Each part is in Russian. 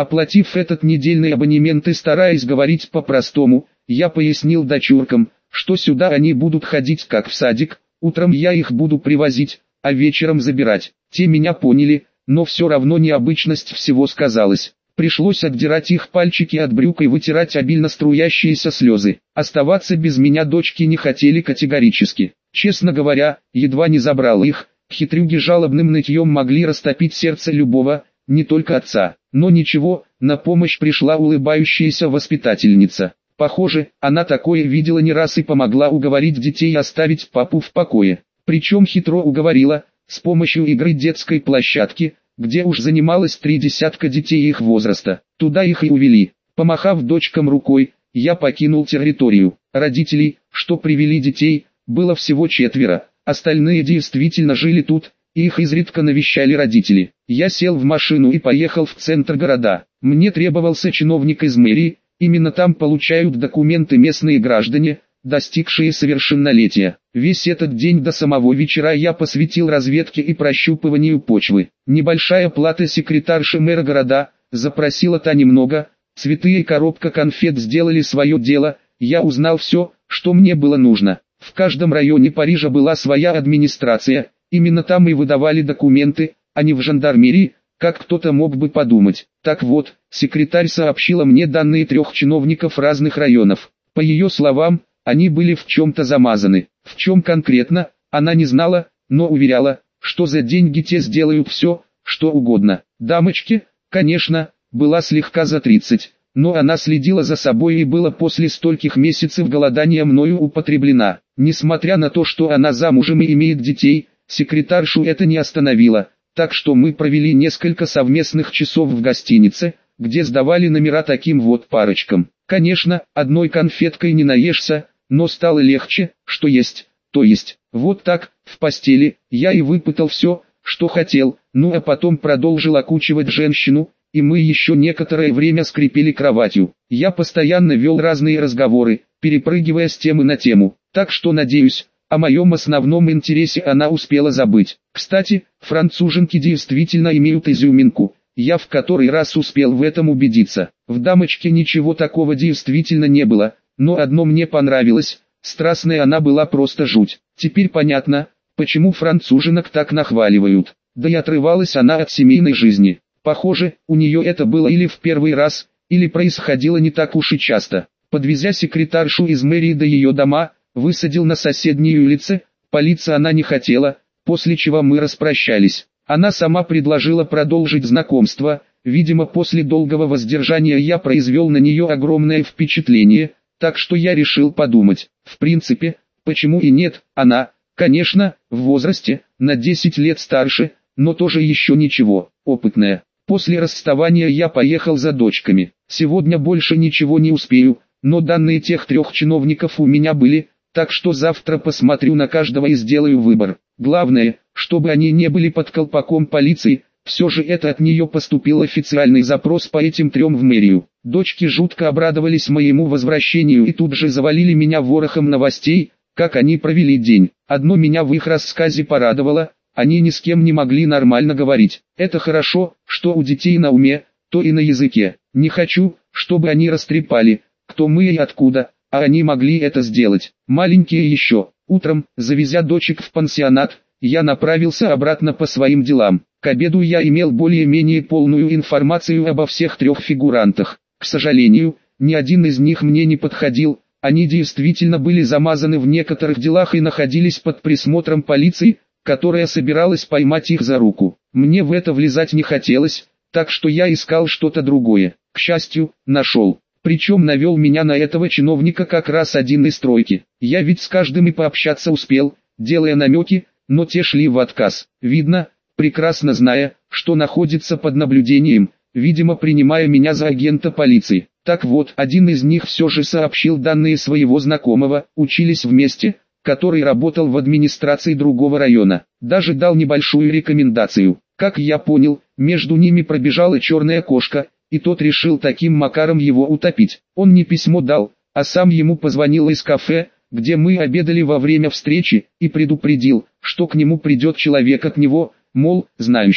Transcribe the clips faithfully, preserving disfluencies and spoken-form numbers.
Оплатив этот недельный абонемент и стараясь говорить по-простому, я пояснил дочуркам, что сюда они будут ходить как в садик, утром я их буду привозить, а вечером забирать. Те меня поняли, но все равно необычность всего сказалась. Пришлось отдирать их пальчики от брюк и вытирать обильно струящиеся слезы. Оставаться без меня дочки не хотели категорически. Честно говоря, едва не забрал их, хитрюги жалобным нытьем могли растопить сердце любого, не только отца. Но ничего, на помощь пришла улыбающаяся воспитательница. Похоже, она такое видела не раз и помогла уговорить детей оставить папу в покое. Причем хитро уговорила, с помощью игры детской площадки, где уж занималось три десятка детей их возраста. Туда их и увели. Помахав дочкам рукой, я покинул территорию. Родителей, что привели детей, было всего четверо. Остальные действительно жили тут, и их изредка навещали родители. Я сел в машину и поехал в центр города. Мне требовался чиновник из мэрии, именно там получают документы местные граждане, достигшие совершеннолетия. Весь этот день до самого вечера я посвятил разведке и прощупыванию почвы. Небольшая плата секретарши мэра города, запросила та немного, цветы и коробка конфет сделали свое дело, я узнал все, что мне было нужно. В каждом районе Парижа была своя администрация, именно там и выдавали документы, а не в жандармерии, как кто-то мог бы подумать. Так вот, секретарь сообщила мне данные трех чиновников разных районов. По ее словам, они были в чем-то замазаны. В чем конкретно, она не знала, но уверяла, что за деньги те сделают все, что угодно. Дамочке, конечно, была слегка за тридцать, но она следила за собой и была после стольких месяцев голодания мною употреблена. Несмотря на то, что она замужем и имеет детей, секретаршу это не остановило, так что мы провели несколько совместных часов в гостинице, где сдавали номера таким вот парочкам. Конечно, одной конфеткой не наешься, но стало легче, что есть, то есть. Вот так, в постели, я и выпытал все, что хотел, ну а потом продолжил окучивать женщину, и мы еще некоторое время скрипели кроватью. Я постоянно вел разные разговоры, перепрыгивая с темы на тему, так что надеюсь, о моем основном интересе она успела забыть. Кстати, француженки действительно имеют изюминку, я в который раз успел в этом убедиться. В дамочке ничего такого действительно не было, но одно мне понравилось, страстная она была просто жуть. Теперь понятно, почему француженок так нахваливают. Да и отрывалась она от семейной жизни. Похоже, у нее это было или в первый раз, или происходило не так уж и часто. Подвезя секретаршу из мэрии до ее дома, высадил на соседней улице, палиться она не хотела, после чего мы распрощались. Она сама предложила продолжить знакомство, видимо после долгого воздержания я произвел на нее огромное впечатление, так что я решил подумать. В принципе, почему и нет, она, конечно, в возрасте, на десять лет старше, но тоже еще ничего, опытная. После расставания я поехал за дочками. Сегодня больше ничего не успею, но данные тех трех чиновников у меня были, так что завтра посмотрю на каждого и сделаю выбор. Главное, чтобы они не были под колпаком полиции, все же это от нее поступил официальный запрос по этим трем в мэрию. Дочки жутко обрадовались моему возвращению и тут же завалили меня ворохом новостей, как они провели день. Одно меня в их рассказе порадовало, они ни с кем не могли нормально говорить. Это хорошо, что у детей на уме, то и на языке. Не хочу, чтобы они растрепали, кто мы и откуда, а они могли это сделать. Маленькие еще. Утром, завезя дочек в пансионат, я направился обратно по своим делам. К обеду я имел более-менее полную информацию обо всех трех фигурантах. К сожалению, ни один из них мне не подходил, они действительно были замазаны в некоторых делах и находились под присмотром полиции, которая собиралась поймать их за руку. Мне в это влезать не хотелось, так что я искал что-то другое. К счастью, нашел. Причем навел меня на этого чиновника как раз один из тройки. Я ведь с каждым и пообщаться успел, делая намеки, но те шли в отказ. Видно, прекрасно зная, что находится под наблюдением, видимо принимая меня за агента полиции. Так вот, один из них все же сообщил данные своего знакомого, учились вместе, который работал в администрации другого района. Даже дал небольшую рекомендацию. Как я понял, между ними пробежала черная кошка, и тот решил таким макаром его утопить. Он не письмо дал, а сам ему позвонил из кафе, где мы обедали во время встречи, и предупредил, что к нему придет человек от него, мол, знающий.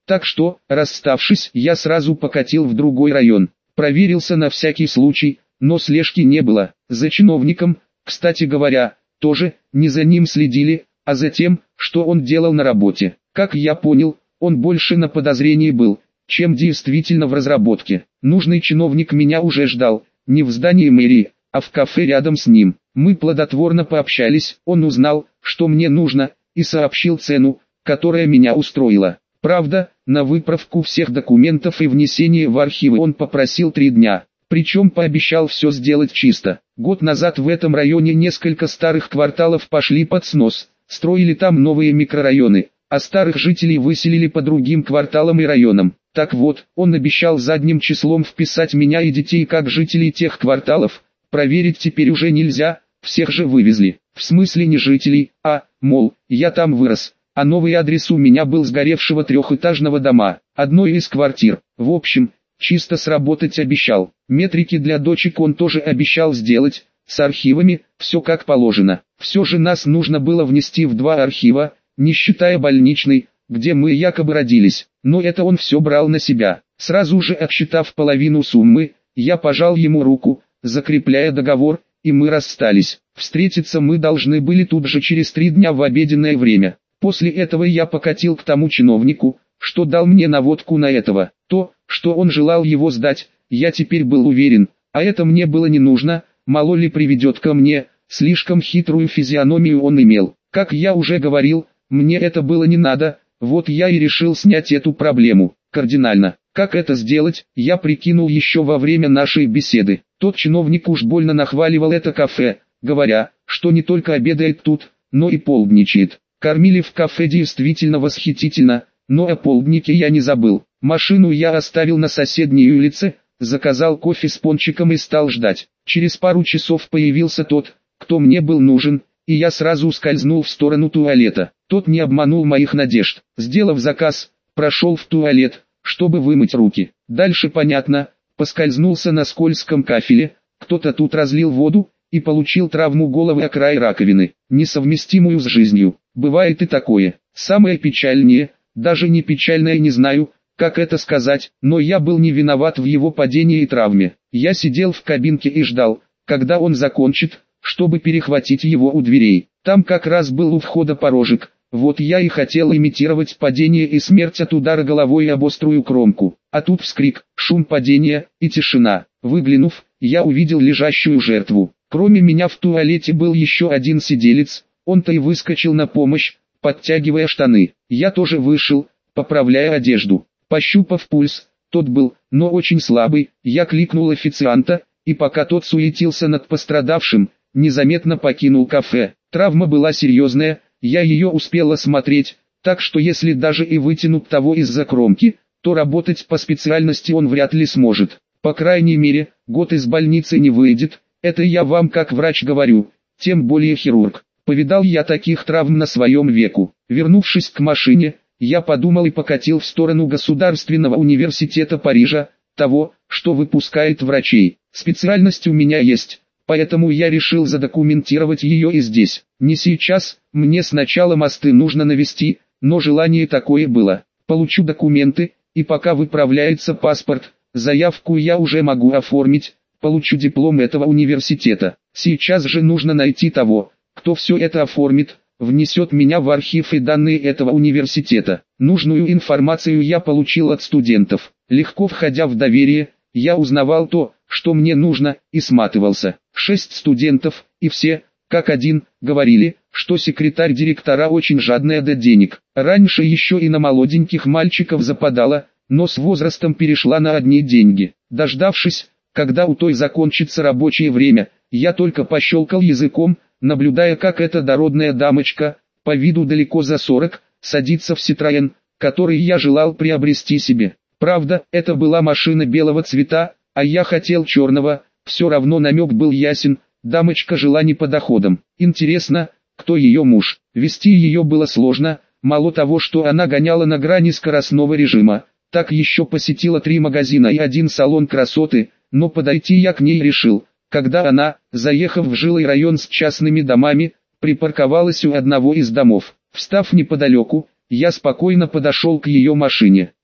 Так что, расставшись, я сразу покатил в другой район. Проверился на всякий случай, но слежки не было. За чиновником, кстати говоря, тоже не за ним следили, а за тем, что он делал на работе. Как я понял, он больше на подозрении был, чем действительно в разработке. Нужный чиновник меня уже ждал, не в здании мэрии, а в кафе рядом с ним. Мы плодотворно пообщались, он узнал, что мне нужно, и сообщил цену, которая меня устроила. Правда, на выправку всех документов и внесение в архивы он попросил три дня. Причем пообещал все сделать чисто. Год назад в этом районе несколько старых кварталов пошли под снос, строили там новые микрорайоны, а старых жителей выселили по другим кварталам и районам. Так вот, он обещал задним числом вписать меня и детей как жителей тех кварталов. Проверить теперь уже нельзя, всех же вывезли. В смысле не жителей, а, мол, я там вырос, а новый адрес у меня был сгоревшего трехэтажного дома, одной из квартир. В общем, чисто сработать обещал. Метрики для дочек он тоже обещал сделать, с архивами, все как положено. Все же нас нужно было внести в два архива, не считая больничный, где мы якобы родились. Но это он все брал на себя. Сразу же отсчитав половину суммы, я пожал ему руку, закрепляя договор, и мы расстались. Встретиться мы должны были тут же через три дня в обеденное время. После этого я покатил к тому чиновнику, что дал мне наводку на этого. То, что он желал его сдать, я теперь был уверен, а это мне было не нужно, мало ли приведет ко мне, слишком хитрую физиономию он имел. Как я уже говорил, мне это было не надо, вот я и решил снять эту проблему, кардинально. Как это сделать, я прикинул еще во время нашей беседы. Тот чиновник уж больно нахваливал это кафе, говоря, что не только обедает тут, но и полдничает. Кормили в кафе действительно восхитительно, но о полднике я не забыл. Машину я оставил на соседней улице, заказал кофе с пончиком и стал ждать. Через пару часов появился тот, кто мне был нужен, и я сразу скользнул в сторону туалета. Тот не обманул моих надежд. Сделав заказ, прошел в туалет, чтобы вымыть руки. Дальше понятно, поскользнулся на скользком кафеле, кто-то тут разлил воду, и получил травму головы о край раковины, несовместимую с жизнью. Бывает и такое. Самое печальнее, даже не печальное, не знаю, как это сказать, но я был не виноват в его падении и травме. Я сидел в кабинке и ждал, когда он закончит, чтобы перехватить его у дверей. Там как раз был у входа порожек, вот я и хотел имитировать падение и смерть от удара головой об острую кромку. А тут вскрик, шум падения и тишина. Выглянув, я увидел лежащую жертву. Кроме меня в туалете был еще один сиделец, он-то и выскочил на помощь, подтягивая штаны. Я тоже вышел, поправляя одежду. Пощупав пульс, тот был, но очень слабый, я кликнул официанта, и пока тот суетился над пострадавшим, незаметно покинул кафе. Травма была серьезная, я ее успел осмотреть, так что если даже и вытянут того из-за кромки, то работать по специальности он вряд ли сможет. По крайней мере, год из больницы не выйдет, это я вам как врач говорю, тем более хирург. Повидал я таких травм на своем веку. Вернувшись к машине, я подумал и покатил в сторону Государственного университета Парижа, того, что выпускает врачей. Специальность у меня есть, поэтому я решил задокументировать ее и здесь. Не сейчас, мне сначала мосты нужно навести, но желание такое было. Получу документы, и пока выправляется паспорт, заявку я уже могу оформить, получу диплом этого университета. Сейчас же нужно найти того, кто все это оформит, внесет меня в архив и данные этого университета. Нужную информацию я получил от студентов. Легко входя в доверие, я узнавал то, что мне нужно, и сматывался. Шесть студентов, и все, как один, говорили, что секретарь директора очень жадная до денег. Раньше еще и на молоденьких мальчиков западала, но с возрастом перешла на одни деньги. Дождавшись, когда у той закончится рабочее время, я только пощелкал языком, наблюдая, как эта дородная дамочка, по виду далеко за сорок, садится в Citroën, который я желал приобрести себе. Правда, это была машина белого цвета, а я хотел черного, все равно намек был ясен, дамочка жила не по доходам. Интересно, кто ее муж? Вести ее было сложно, мало того, что она гоняла на грани скоростного режима, так еще посетила три магазина и один салон красоты, но подойти я к ней решил, когда она, заехав в жилой район с частными домами, припарковалась у одного из домов. Встав неподалеку, я спокойно подошел к ее машине.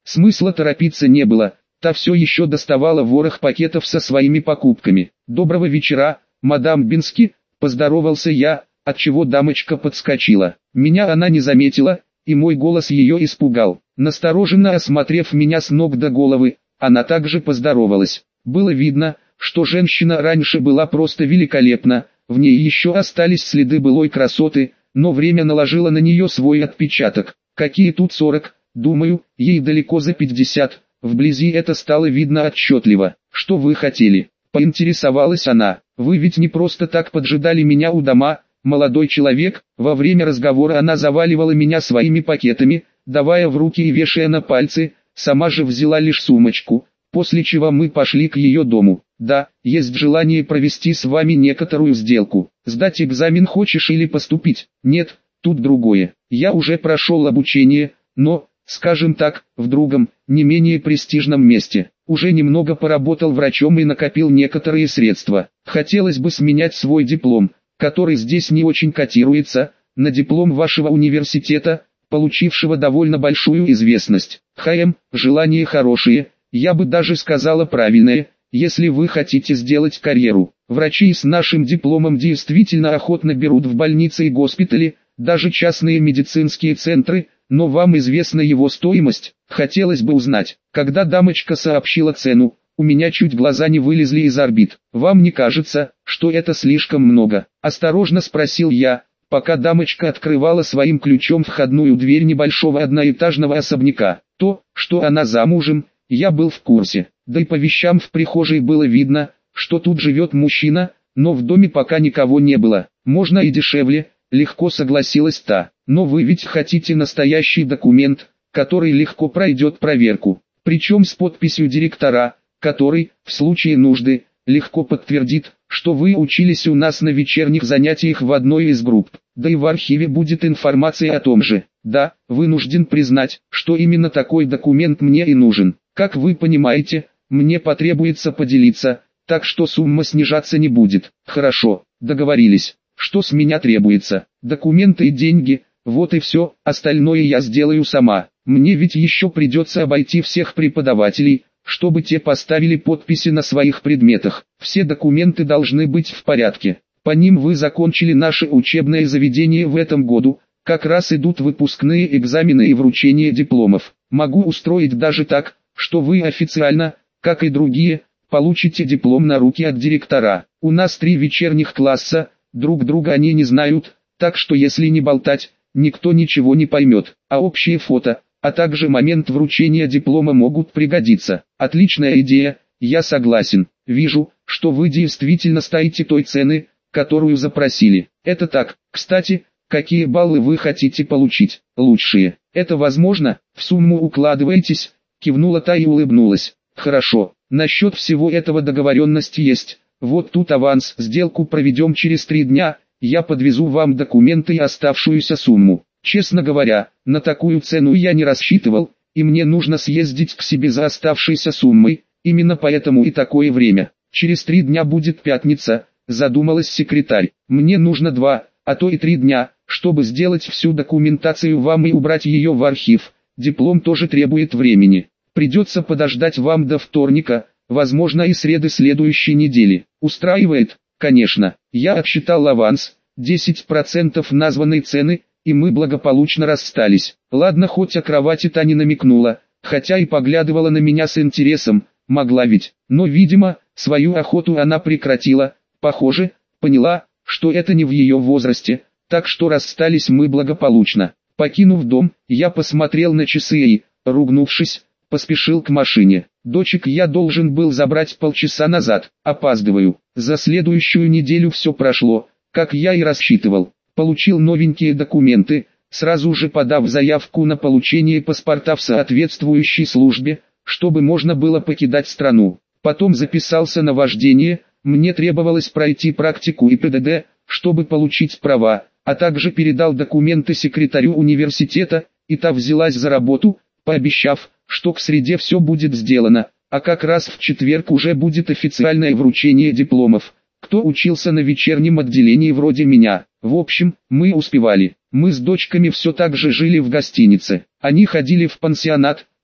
Смысла торопиться не было, та все еще доставала ворох пакетов со своими покупками. «Доброго вечера, мадам Бински», — поздоровался я, отчего дамочка подскочила. Меня она не заметила, и мой голос ее испугал. Настороженно осмотрев меня с ног до головы, она также поздоровалась. Было видно, что женщина раньше была просто великолепна, в ней еще остались следы былой красоты, но время наложило на нее свой отпечаток. Какие тут сорок, думаю, ей далеко за пятьдесят, вблизи это стало видно отчетливо. «Что вы хотели?» — поинтересовалась она. «Вы ведь не просто так поджидали меня у дома, молодой человек». Во время разговора она заваливала меня своими пакетами, давая в руки и вешая на пальцы, сама же взяла лишь сумочку, после чего мы пошли к ее дому. «Да, есть желание провести с вами некоторую сделку. Сдать экзамен хочешь или поступить?» «Нет, тут другое. Я уже прошел обучение, но, скажем так, в другом, не менее престижном месте. Уже немного поработал врачом и накопил некоторые средства. Хотелось бы сменять свой диплом, который здесь не очень котируется, на диплом вашего университета, получившего довольно большую известность. Хм, желание хорошее, я бы даже сказала правильное, если вы хотите сделать карьеру. Врачи с нашим дипломом действительно охотно берут в больницы и госпитали, даже частные медицинские центры, но вам известна его стоимость. Хотелось бы узнать». Когда дамочка сообщила цену, у меня чуть глаза не вылезли из орбит. «Вам не кажется, что это слишком много?» — осторожно спросил я, пока дамочка открывала своим ключом входную дверь небольшого одноэтажного особняка. То, что она замужем, я был в курсе, да и по вещам в прихожей было видно, что тут живет мужчина, но в доме пока никого не было. «Можно и дешевле», — легко согласилась та. «Но вы ведь хотите настоящий документ, который легко пройдет проверку, причем с подписью директора, который, в случае нужды, легко подтвердит, что вы учились у нас на вечерних занятиях в одной из групп, да и в архиве будет информация о том же. Да, вынужден признать, что именно такой документ мне и нужен. Как вы понимаете, мне потребуется поделиться, так что сумма снижаться не будет». «Хорошо, договорились. Что с меня требуется? Документы и деньги, вот и все, остальное я сделаю сама. Мне ведь еще придется обойти всех преподавателей, чтобы те поставили подписи на своих предметах. Все документы должны быть в порядке. По ним вы закончили наше учебное заведение в этом году, как раз идут выпускные экзамены и вручение дипломов. Могу устроить даже так, что вы официально, как и другие, получите диплом на руки от директора. У нас три вечерних класса, друг друга они не знают, так что если не болтать, никто ничего не поймет. А общие фото, а также момент вручения диплома могут пригодиться. Отличная идея, я согласен. Вижу, что вы действительно стоите той цены, которую запросили. Это так. Кстати, какие баллы вы хотите получить? Лучшие. Это возможно? В сумму укладываетесь? Кивнула та и улыбнулась. Хорошо, насчет всего этого договоренности есть. Вот тут аванс, сделку проведем через три дня, я подвезу вам документы и оставшуюся сумму. Честно говоря, на такую цену я не рассчитывал, и мне нужно съездить к себе за оставшейся суммой, именно поэтому и такое время. Через три дня будет пятница, задумалась секретарь. Мне нужно два, а то и три дня, чтобы сделать всю документацию вам и убрать ее в архив. Диплом тоже требует времени. Придется подождать вам до вторника, возможно и среды следующей недели. Устраивает? Конечно. Я отсчитал аванс, десять процентов названной цены, и мы благополучно расстались. Ладно, хоть о кровати та не намекнула, хотя и поглядывала на меня с интересом, могла ведь. Но, видимо, свою охоту она прекратила, похоже, поняла, что это не в ее возрасте, так что расстались мы благополучно. Покинув дом, я посмотрел на часы и, ругнувшись, поспешил к машине. Дочек я должен был забрать полчаса назад, опаздываю. За следующую неделю все прошло, как я и рассчитывал. Получил новенькие документы, сразу же подав заявку на получение паспорта в соответствующей службе, чтобы можно было покидать страну. Потом записался на вождение, мне требовалось пройти практику и ПДД, чтобы получить права, а также передал документы секретарю университета, и та взялась за работу, пообещав, что к среде все будет сделано, а как раз в четверг уже будет официальное вручение дипломов. Кто учился на вечернем отделении вроде меня? В общем, мы успевали. Мы с дочками все так же жили в гостинице. Они ходили в пансионат,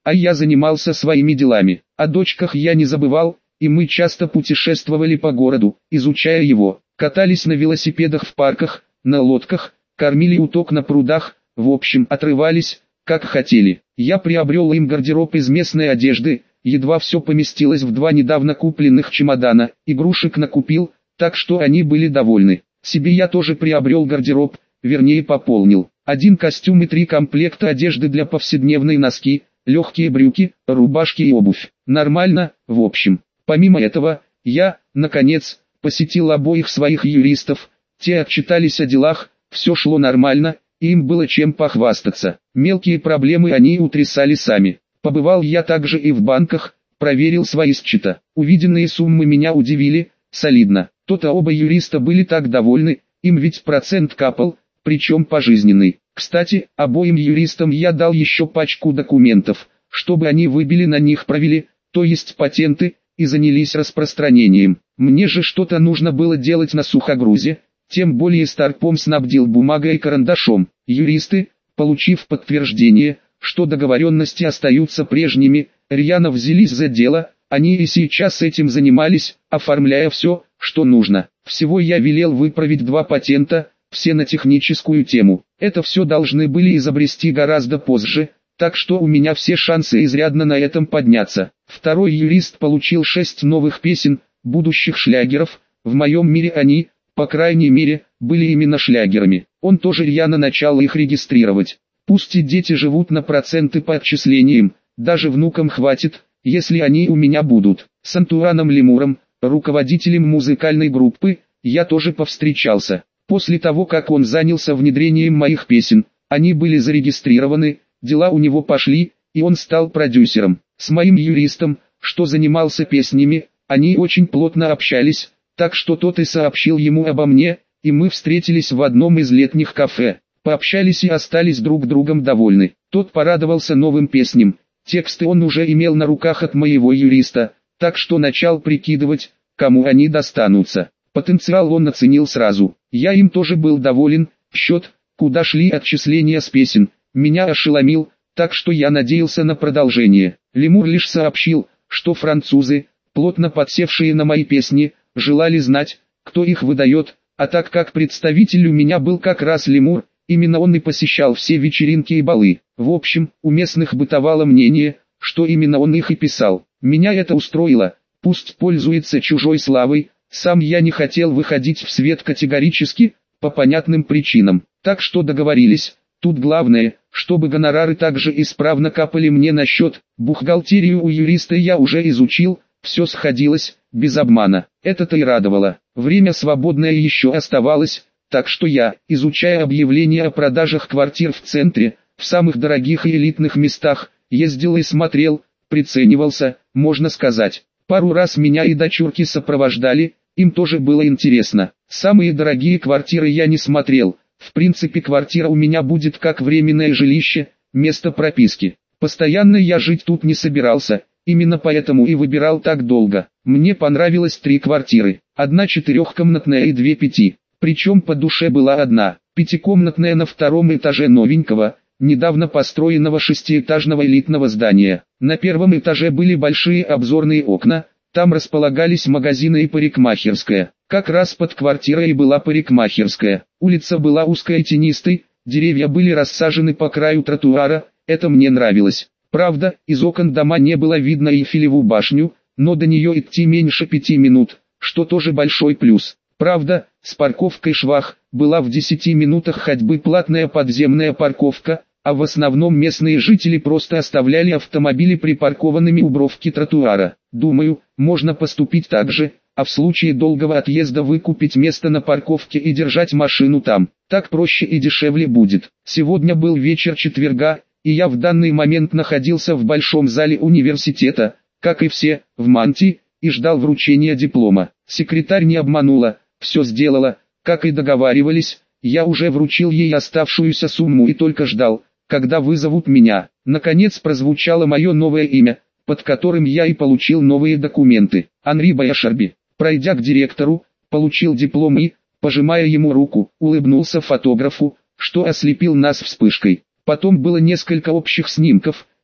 а я занимался своими делами. О дочках я не забывал, и мы часто путешествовали по городу, изучая его, катались на велосипедах в парках, на лодках, кормили уток на прудах, в общем, отрывались, как хотели. Я приобрел им гардероб из местной одежды, едва все поместилось в два недавно купленных чемодана, игрушек накупил, так что они были довольны. Себе я тоже приобрел гардероб, вернее пополнил. Один костюм и три комплекта одежды для повседневной: носки, легкие брюки, рубашки и обувь. Нормально, в общем. Помимо этого, я, наконец, посетил обоих своих юристов, те отчитались о делах, все шло нормально, и им было чем похвастаться. Мелкие проблемы они утрясали сами. Побывал я также и в банках, проверил свои счета. Увиденные суммы меня удивили, солидно. То-то оба юриста были так довольны, им ведь процент капал, причем пожизненный. Кстати, обоим юристам я дал еще пачку документов, чтобы они выбили на них провели, то есть патенты, и занялись распространением. Мне же что-то нужно было делать на сухогрузе, тем более Старпом снабдил бумагой и карандашом. Юристы, получив подтверждение, что договоренности остаются прежними, рьяно взялись за дело, они и сейчас этим занимались, оформляя все, что нужно. Всего я велел выправить два патента, все на техническую тему. Это все должны были изобрести гораздо позже, так что у меня все шансы изрядно на этом подняться. Второй юрист получил шесть новых песен, будущих шлягеров, в моем мире они, по крайней мере, были именно шлягерами. Он тоже рьяно начал их регистрировать. Пусть и дети живут на проценты по отчислениям, даже внукам хватит, если они у меня будут. С Антуаном Лемуром, руководителем музыкальной группы, я тоже повстречался. После того, как он занялся внедрением моих песен, они были зарегистрированы, дела у него пошли, и он стал продюсером. С моим юристом, что занимался песнями, они очень плотно общались, так что тот и сообщил ему обо мне, и мы встретились в одном из летних кафе. Пообщались и остались друг другом довольны. Тот порадовался новым песням, тексты он уже имел на руках от моего юриста, так что начал прикидывать, кому они достанутся. Потенциал он оценил сразу. Я им тоже был доволен, счет, куда шли отчисления с песен, меня ошеломил, так что я надеялся на продолжение. Лемур лишь сообщил, что французы, плотно подсевшие на мои песни, желали знать, кто их выдает, а так как представитель у меня был как раз Лемур, именно он и посещал все вечеринки и балы. В общем, у местных бытовало мнение, что именно он их и писал. Меня это устроило, пусть пользуется чужой славой, сам я не хотел выходить в свет категорически, по понятным причинам. Так что договорились, тут главное, чтобы гонорары также исправно капали мне на счет. Бухгалтерию у юриста я уже изучил, все сходилось, без обмана. Это-то и радовало. Время свободное еще оставалось, так что я, изучая объявления о продажах квартир в центре, в самых дорогих и элитных местах, ездил и смотрел, приценивался, можно сказать. Пару раз меня и дочурки сопровождали, им тоже было интересно. Самые дорогие квартиры я не смотрел, в принципе квартира у меня будет как временное жилище, место прописки. Постоянно я жить тут не собирался, именно поэтому и выбирал так долго. Мне понравилось три квартиры, одна четырехкомнатная и две пяти. Причем по душе была одна, пятикомнатная на втором этаже новенького, недавно построенного шестиэтажного элитного здания. На первом этаже были большие обзорные окна, там располагались магазины и парикмахерская. Как раз под квартирой и была парикмахерская. Улица была узкой и тенистой, деревья были рассажены по краю тротуара, это мне нравилось. Правда, из окон дома не было видно Эйфелеву башню, но до нее идти меньше пяти минут, что тоже большой плюс. Правда, с парковкой швах, была в десяти минутах ходьбы платная подземная парковка, а в основном местные жители просто оставляли автомобили припаркованными у бровки тротуара. Думаю, можно поступить так же, а в случае долгого отъезда выкупить место на парковке и держать машину там. Так проще и дешевле будет. Сегодня был вечер четверга, и я в данный момент находился в большом зале университета, как и все, в мантии, и ждал вручения диплома. Секретарь не обманула, все сделала, как и договаривались, я уже вручил ей оставшуюся сумму и только ждал, когда вызовут меня. Наконец прозвучало мое новое имя, под которым я и получил новые документы. Анри Баяшарби. Пройдя к директору, получил диплом и, пожимая ему руку, улыбнулся фотографу, что ослепил нас вспышкой. Потом было несколько общих снимков,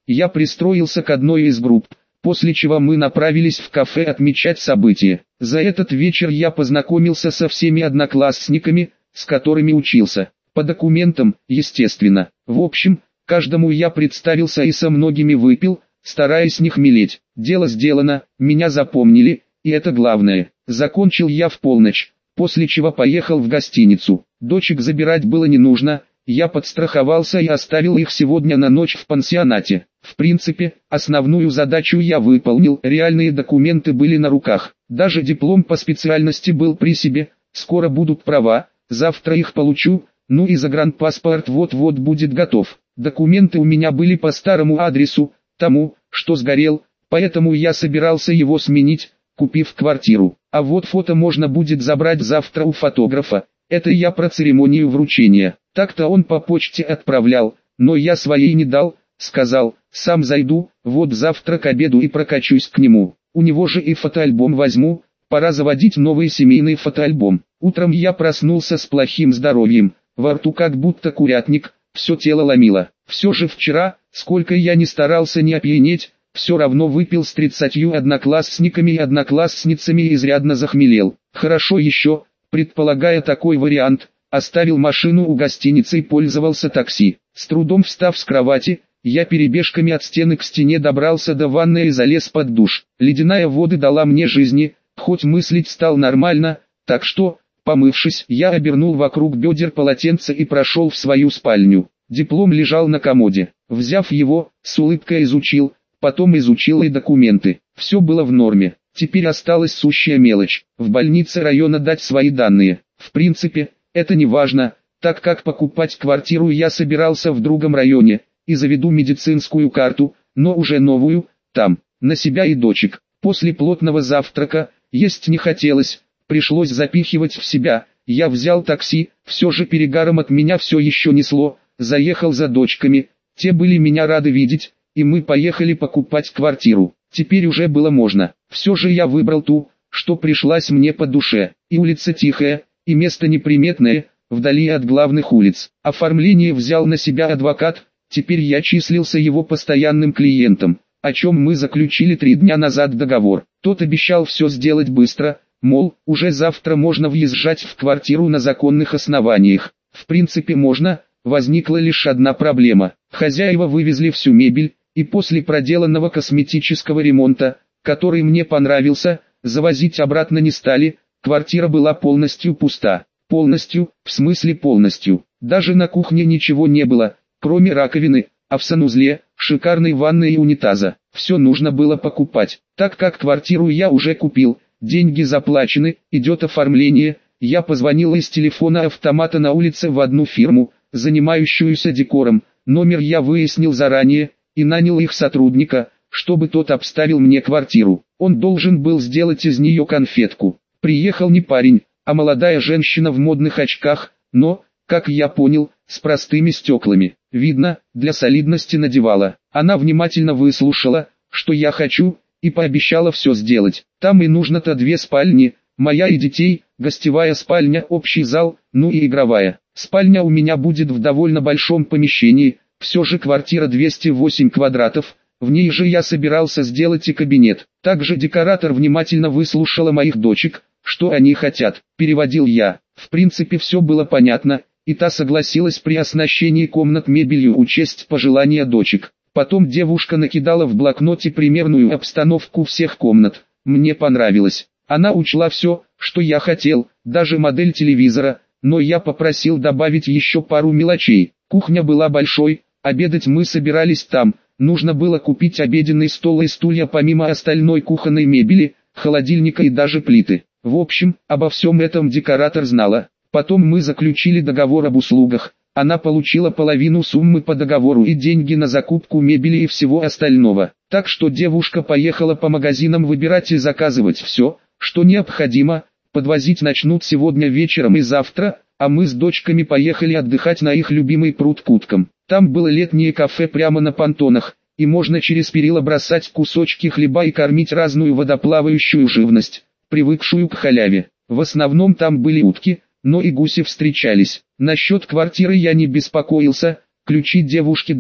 я пристроился к одной из групп, после чего мы направились в кафе отмечать события. За этот вечер я познакомился со всеми одноклассниками, с которыми учился. По документам, естественно. В общем, каждому я представился и со многими выпил, стараясь не хмелеть. Дело сделано, меня запомнили, и это главное. Закончил я в полночь, после чего поехал в гостиницу. Дочек забирать было не нужно, я подстраховался и оставил их сегодня на ночь в пансионате. В принципе, основную задачу я выполнил, реальные документы были на руках. Даже диплом по специальности был при себе, скоро будут права, завтра их получу, ну и загранпаспорт вот-вот будет готов. Документы у меня были по старому адресу, тому, что сгорел, поэтому я собирался его сменить, купив квартиру. А вот фото можно будет забрать завтра у фотографа, это я про церемонию вручения. Так-то он по почте отправлял, но я своей не дал, сказал, сам зайду, вот завтра к обеду и прокачусь к нему. У него же и фотоальбом возьму, пора заводить новый семейный фотоальбом. Утром я проснулся с плохим здоровьем, во рту как будто курятник, все тело ломило. Все же вчера, сколько я ни старался не опьянеть, все равно выпил с тридцатью одноклассниками и одноклассницами и изрядно захмелел. Хорошо еще, предполагая такой вариант, оставил машину у гостиницы и пользовался такси. С трудом встав с кровати, я перебежками от стены к стене добрался до ванной и залез под душ. Ледяная вода дала мне жизни, хоть мыслить стал нормально, так что, помывшись, я обернул вокруг бедер полотенце и прошел в свою спальню. Диплом лежал на комоде. Взяв его, с улыбкой изучил, потом изучил и документы. Все было в норме. Теперь осталась сущая мелочь. В больнице района дать свои данные. В принципе, это не важно, так как покупать квартиру я собирался в другом районе, и заведу медицинскую карту, но уже новую, там, на себя и дочек. После плотного завтрака, есть не хотелось, пришлось запихивать в себя. Я взял такси, все же перегаром от меня все еще несло, заехал за дочками, те были меня рады видеть, и мы поехали покупать квартиру. Теперь уже было можно. Все же я выбрал ту, что пришлась мне по душе, и улица тихая, и место неприметное, вдали от главных улиц. Оформление взял на себя адвокат, теперь я числился его постоянным клиентом, о чем мы заключили три дня назад договор. Тот обещал все сделать быстро, мол, уже завтра можно въезжать в квартиру на законных основаниях. В принципе можно, возникла лишь одна проблема. Хозяева вывезли всю мебель, и после проделанного косметического ремонта, который мне понравился, завозить обратно не стали. Квартира была полностью пуста. Полностью, в смысле полностью. Даже на кухне ничего не было, кроме раковины, а в санузле, шикарной ванны и унитаза. Все нужно было покупать. Так как квартиру я уже купил, деньги заплачены, идет оформление, я позвонил из телефона автомата на улице в одну фирму, занимающуюся декором. Номер я выяснил заранее, и нанял их сотрудника, чтобы тот обставил мне квартиру. Он должен был сделать из нее конфетку. Приехал не парень, а молодая женщина в модных очках, но, как я понял, с простыми стеклами. Видно, для солидности надевала. Она внимательно выслушала, что я хочу, и пообещала все сделать. Там и нужно-то две спальни, моя и детей, гостевая спальня, общий зал, ну и игровая. Спальня у меня будет в довольно большом помещении, все же квартира двести восемь квадратов, в ней же я собирался сделать и кабинет. Также декоратор внимательно выслушала моих дочек, что они хотят, переводил я. В принципе все было понятно, и та согласилась при оснащении комнат мебелью учесть пожелания дочек. Потом девушка накидала в блокноте примерную обстановку всех комнат. Мне понравилось. Она учла все, что я хотел, даже модель телевизора, но я попросил добавить еще пару мелочей. Кухня была большой, обедать мы собирались там, нужно было купить обеденный стол и стулья помимо остальной кухонной мебели, холодильника и даже плиты. В общем, обо всем этом декоратор знала. Потом мы заключили договор об услугах, она получила половину суммы по договору и деньги на закупку мебели и всего остального. Так что девушка поехала по магазинам выбирать и заказывать все, что необходимо. Подвозить начнут сегодня вечером и завтра, а мы с дочками поехали отдыхать на их любимый пруд к уткам. Там было летнее кафе прямо на понтонах, и можно через перила бросать кусочки хлеба и кормить разную водоплавающую живность, привыкшую к халяве. В основном там были утки, но и гуси встречались. Насчет квартиры я не беспокоился, ключи девушке дал,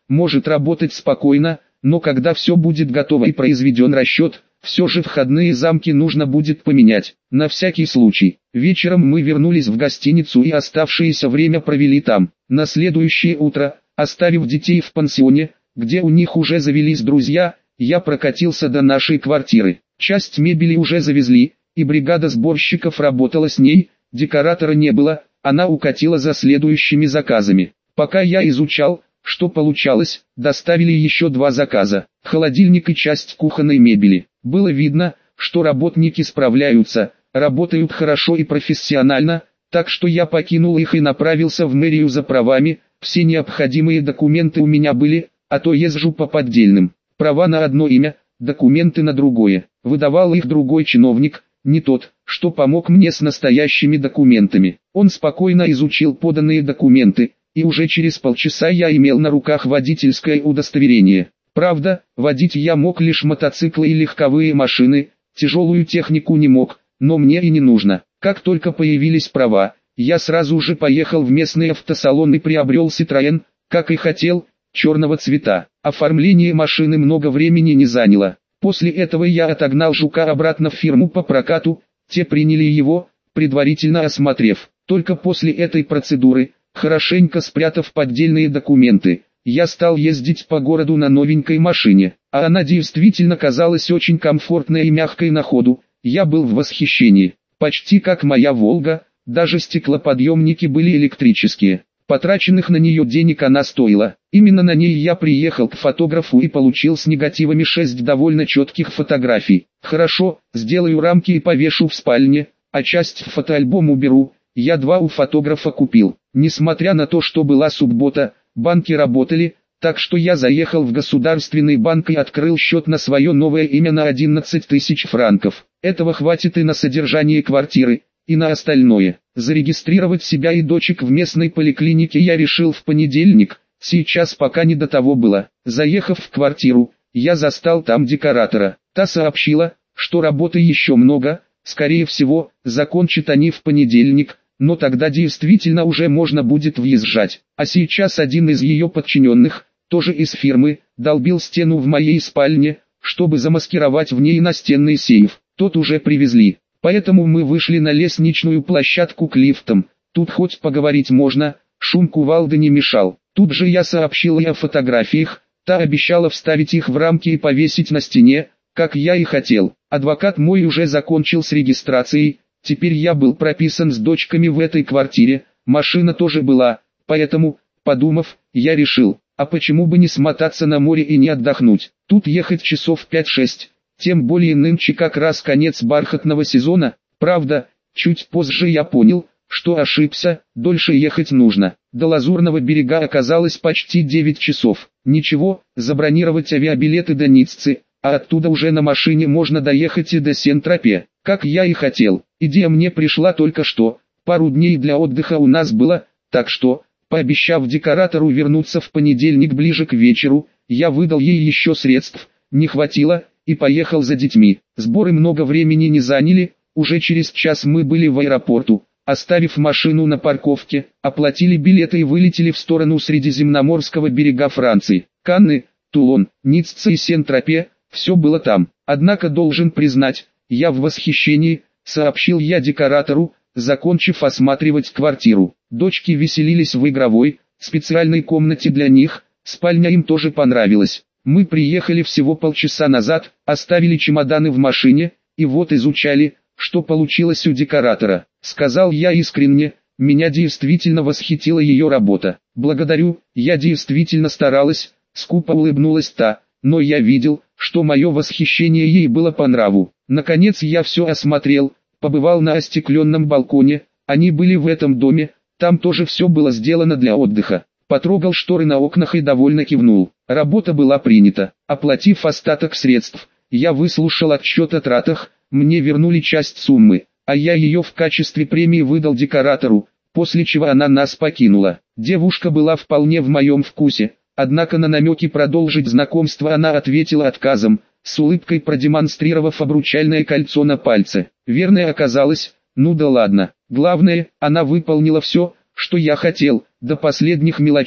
может работать спокойно, но когда все будет готово и произведен расчет, все же входные замки нужно будет поменять. На всякий случай. Вечером мы вернулись в гостиницу и оставшееся время провели там. На следующее утро, оставив детей в пансионе, где у них уже завелись друзья, я прокатился до нашей квартиры. Часть мебели уже завезли, и бригада сборщиков работала с ней, декоратора не было, она укатила за следующими заказами. Пока я изучал, что получалось, доставили еще два заказа, холодильник и часть кухонной мебели. Было видно, что работники справляются, работают хорошо и профессионально, так что я покинул их и направился в мэрию за правами, все необходимые документы у меня были, а то езжу по поддельным. Права на одно имя, документы на другое. Выдавал их другой чиновник, не тот, что помог мне с настоящими документами. Он спокойно изучил поданные документы, и уже через полчаса я имел на руках водительское удостоверение. Правда, водить я мог лишь мотоциклы и легковые машины, тяжелую технику не мог, но мне и не нужно. Как только появились права, я сразу же поехал в местный автосалон и приобрел Citroën, как и хотел, черного цвета. Оформление машины много времени не заняло. После этого я отогнал Жука обратно в фирму по прокату, те приняли его, предварительно осмотрев. Только после этой процедуры, хорошенько спрятав поддельные документы, я стал ездить по городу на новенькой машине, а она действительно казалась очень комфортной и мягкой на ходу. Я был в восхищении, почти как моя «Волга», даже стеклоподъемники были электрические. Потраченных на нее денег она стоила. Именно на ней я приехал к фотографу и получил с негативами шесть довольно четких фотографий. Хорошо, сделаю рамки и повешу в спальне, а часть в фотоальбом уберу. Я два у фотографа купил. Несмотря на то, что была суббота, банки работали, так что я заехал в Государственный банк и открыл счет на свое новое имя на одиннадцать тысяч франков. Этого хватит и на содержание квартиры, и на остальное. Зарегистрировать себя и дочек в местной поликлинике я решил в понедельник, сейчас пока не до того было. Заехав в квартиру, я застал там декоратора. Та сообщила, что работы еще много, скорее всего, закончат они в понедельник, но тогда действительно уже можно будет въезжать. А сейчас один из ее подчиненных, тоже из фирмы, долбил стену в моей спальне, чтобы замаскировать в ней настенный сейф. Тот уже привезли. Поэтому мы вышли на лестничную площадку к лифтам. Тут хоть поговорить можно, шум кувалды не мешал. Тут же я сообщил ей о фотографиях, та обещала вставить их в рамки и повесить на стене, как я и хотел. Адвокат мой уже закончил с регистрацией, теперь я был прописан с дочками в этой квартире, машина тоже была, поэтому, подумав, я решил, а почему бы не смотаться на море и не отдохнуть. Тут ехать часов пять-шесть. Тем более нынче как раз конец бархатного сезона. Правда, чуть позже я понял, что ошибся, дольше ехать нужно. До Лазурного берега оказалось почти девять часов. Ничего, забронировать авиабилеты до Ниццы, а оттуда уже на машине можно доехать и до Сен-Тропе, как я и хотел. Идея мне пришла только что, пару дней для отдыха у нас было, так что, пообещав декоратору вернуться в понедельник ближе к вечеру, я выдал ей еще средств, не хватило, и поехал за детьми. Сборы много времени не заняли, уже через час мы были в аэропорту, оставив машину на парковке, оплатили билеты и вылетели в сторону Средиземноморского берега Франции. Канны, Тулон, Ницца и Сен-Тропе, все было там. Однако должен признать, я в восхищении, сообщил я декоратору, закончив осматривать квартиру. Дочки веселились в игровой, специальной комнате для них, спальня им тоже понравилась. Мы приехали всего полчаса назад, оставили чемоданы в машине, и вот изучали, что получилось у декоратора. Сказал я искренне, меня действительно восхитила ее работа. Благодарю, я действительно старалась, скупо улыбнулась та, но я видел, что мое восхищение ей было по нраву. Наконец я все осмотрел, побывал на остекленном балконе, они были в этом доме, там тоже все было сделано для отдыха. Потрогал шторы на окнах и довольно кивнул. Работа была принята. Оплатив остаток средств, я выслушал отчет о тратах, мне вернули часть суммы, а я ее в качестве премии выдал декоратору, после чего она нас покинула. Девушка была вполне в моем вкусе, однако на намеки продолжить знакомство она ответила отказом, с улыбкой продемонстрировав обручальное кольцо на пальце. Верное оказалось, ну да ладно. Главное, она выполнила все, что я хотел, до последних мелочей,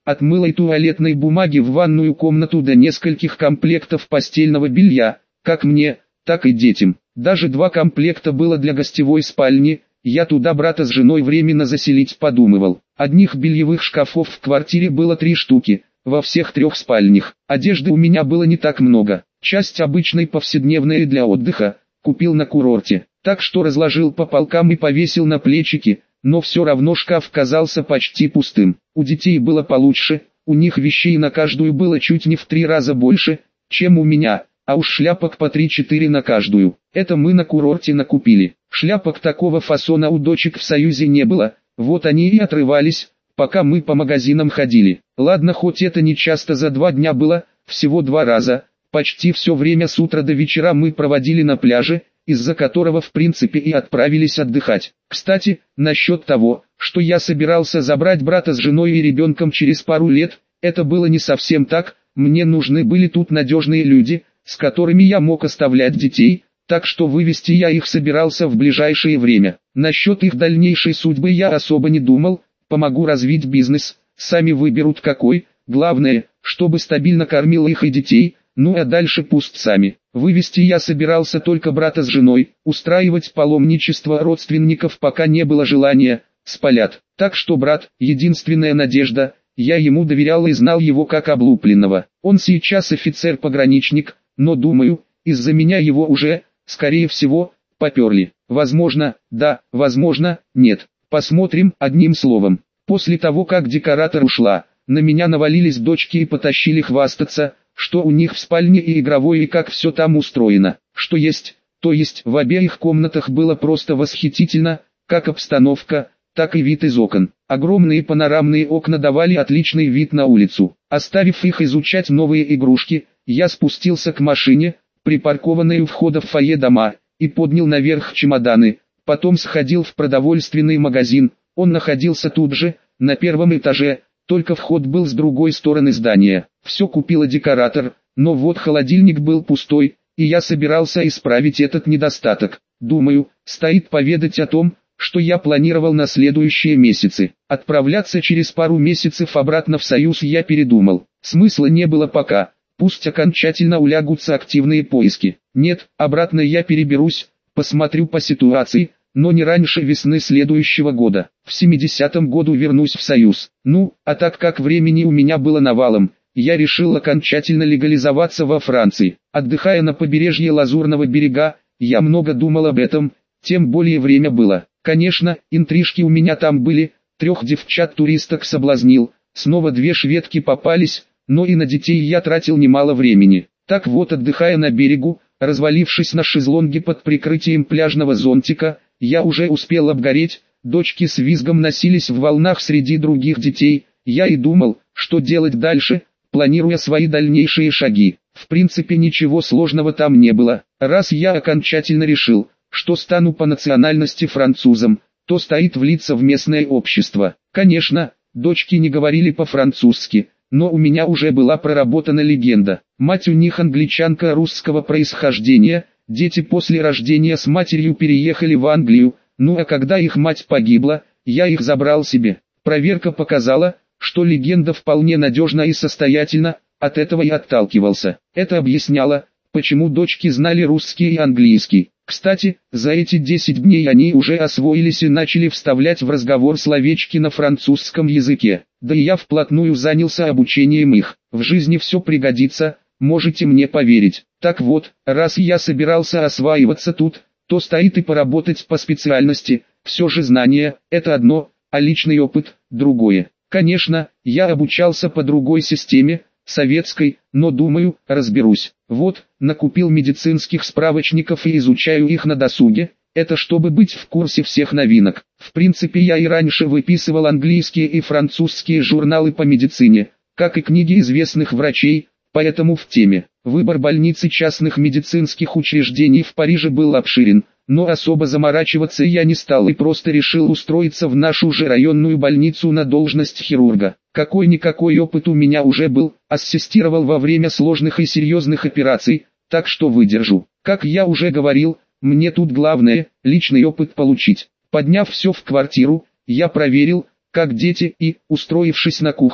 от мыла и туалетной бумаги в ванную комнату до нескольких комплектов постельного белья, как мне, так и детям. Даже два комплекта было для гостевой спальни, я туда брата с женой временно заселить подумывал. Одних бельевых шкафов в квартире было три штуки, во всех трех спальнях. Одежды у меня было не так много, часть обычной повседневной для отдыха, купил на курорте, так что разложил по полкам и повесил на плечики, но все равно шкаф казался почти пустым. У детей было получше, у них вещей на каждую было чуть не в три раза больше, чем у меня, а уж шляпок по три-четыре на каждую. Это мы на курорте накупили. Шляпок такого фасона у дочек в Союзе не было, вот они и отрывались, пока мы по магазинам ходили. Ладно, хоть это не часто за два дня было, всего два раза, почти все время с утра до вечера мы проводили на пляже, из-за которого в принципе и отправились отдыхать. Кстати, насчет того, что я собирался забрать брата с женой и ребенком через пару лет, это было не совсем так, мне нужны были тут надежные люди, с которыми я мог оставлять детей, так что вывести я их собирался в ближайшее время. Насчет их дальнейшей судьбы я особо не думал, помогу развить бизнес, сами выберут какой, главное, чтобы стабильно кормил их и детей, ну а дальше пусть сами. Вывести я собирался только брата с женой, устраивать паломничество родственников пока не было желания, спалят. Так что брат, единственная надежда, я ему доверял и знал его как облупленного. Он сейчас офицер-пограничник, но думаю, из-за меня его уже, скорее всего, поперли. Возможно, да, возможно, нет. Посмотрим, одним словом. После того как декоратор ушла, на меня навалились дочки и потащили хвастаться, что у них в спальне и игровой и как все там устроено. Что есть, то есть в обеих комнатах было просто восхитительно, как обстановка, так и вид из окон. Огромные панорамные окна давали отличный вид на улицу. Оставив их изучать новые игрушки, я спустился к машине, припаркованной у входа в фойе дома, и поднял наверх чемоданы. Потом сходил в продовольственный магазин, он находился тут же, на первом этаже, только вход был с другой стороны здания. Все купила декоратор, но вот холодильник был пустой, и я собирался исправить этот недостаток. Думаю, стоит поведать о том, что я планировал на следующие месяцы. Отправляться через пару месяцев обратно в Союз я передумал. Смысла не было пока, пусть окончательно улягутся активные поиски. Нет, обратно я переберусь, посмотрю по ситуации, но не раньше весны следующего года. В семидесятом году вернусь в Союз. Ну, а так как времени у меня было навалом, я решил окончательно легализоваться во Франции. Отдыхая на побережье Лазурного берега, я много думал об этом, тем более время было. Конечно, интрижки у меня там были, трех девчат-туристок соблазнил, снова две шведки попались, но и на детей я тратил немало времени. Так вот, отдыхая на берегу, развалившись на шезлонге под прикрытием пляжного зонтика, я уже успел обгореть, дочки с визгом носились в волнах среди других детей, я и думал, что делать дальше, планируя свои дальнейшие шаги. В принципе ничего сложного там не было, раз я окончательно решил, что стану по национальности французом, то стоит влиться в местное общество. Конечно, дочки не говорили по-французски, но у меня уже была проработана легенда. Мать у них англичанка русского происхождения, дети после рождения с матерью переехали в Англию, ну а когда их мать погибла, я их забрал себе. Проверка показала, что легенда вполне надежна и состоятельна, от этого я отталкивался. Это объясняло, почему дочки знали русский и английский. Кстати, за эти десять дней они уже освоились и начали вставлять в разговор словечки на французском языке. Да и я вплотную занялся обучением их. В жизни все пригодится, можете мне поверить. Так вот, раз я собирался осваиваться тут, то стоит и поработать по специальности. Все же знания – это одно, а личный опыт – другое. Конечно, я обучался по другой системе, советской, но думаю, разберусь. Вот, накупил медицинских справочников и изучаю их на досуге, это чтобы быть в курсе всех новинок. В принципе я и раньше выписывал английские и французские журналы по медицине, как и книги известных врачей, поэтому в теме. Выбор больниц и частных медицинских учреждений в Париже был обширен, но особо заморачиваться я не стал и просто решил устроиться в нашу же районную больницу на должность хирурга. Какой-никакой опыт у меня уже был, ассистировал во время сложных и серьезных операций, так что выдержу. Как я уже говорил, мне тут главное – личный опыт получить. Подняв все в квартиру, я проверил, как дети и, устроившись на кухне,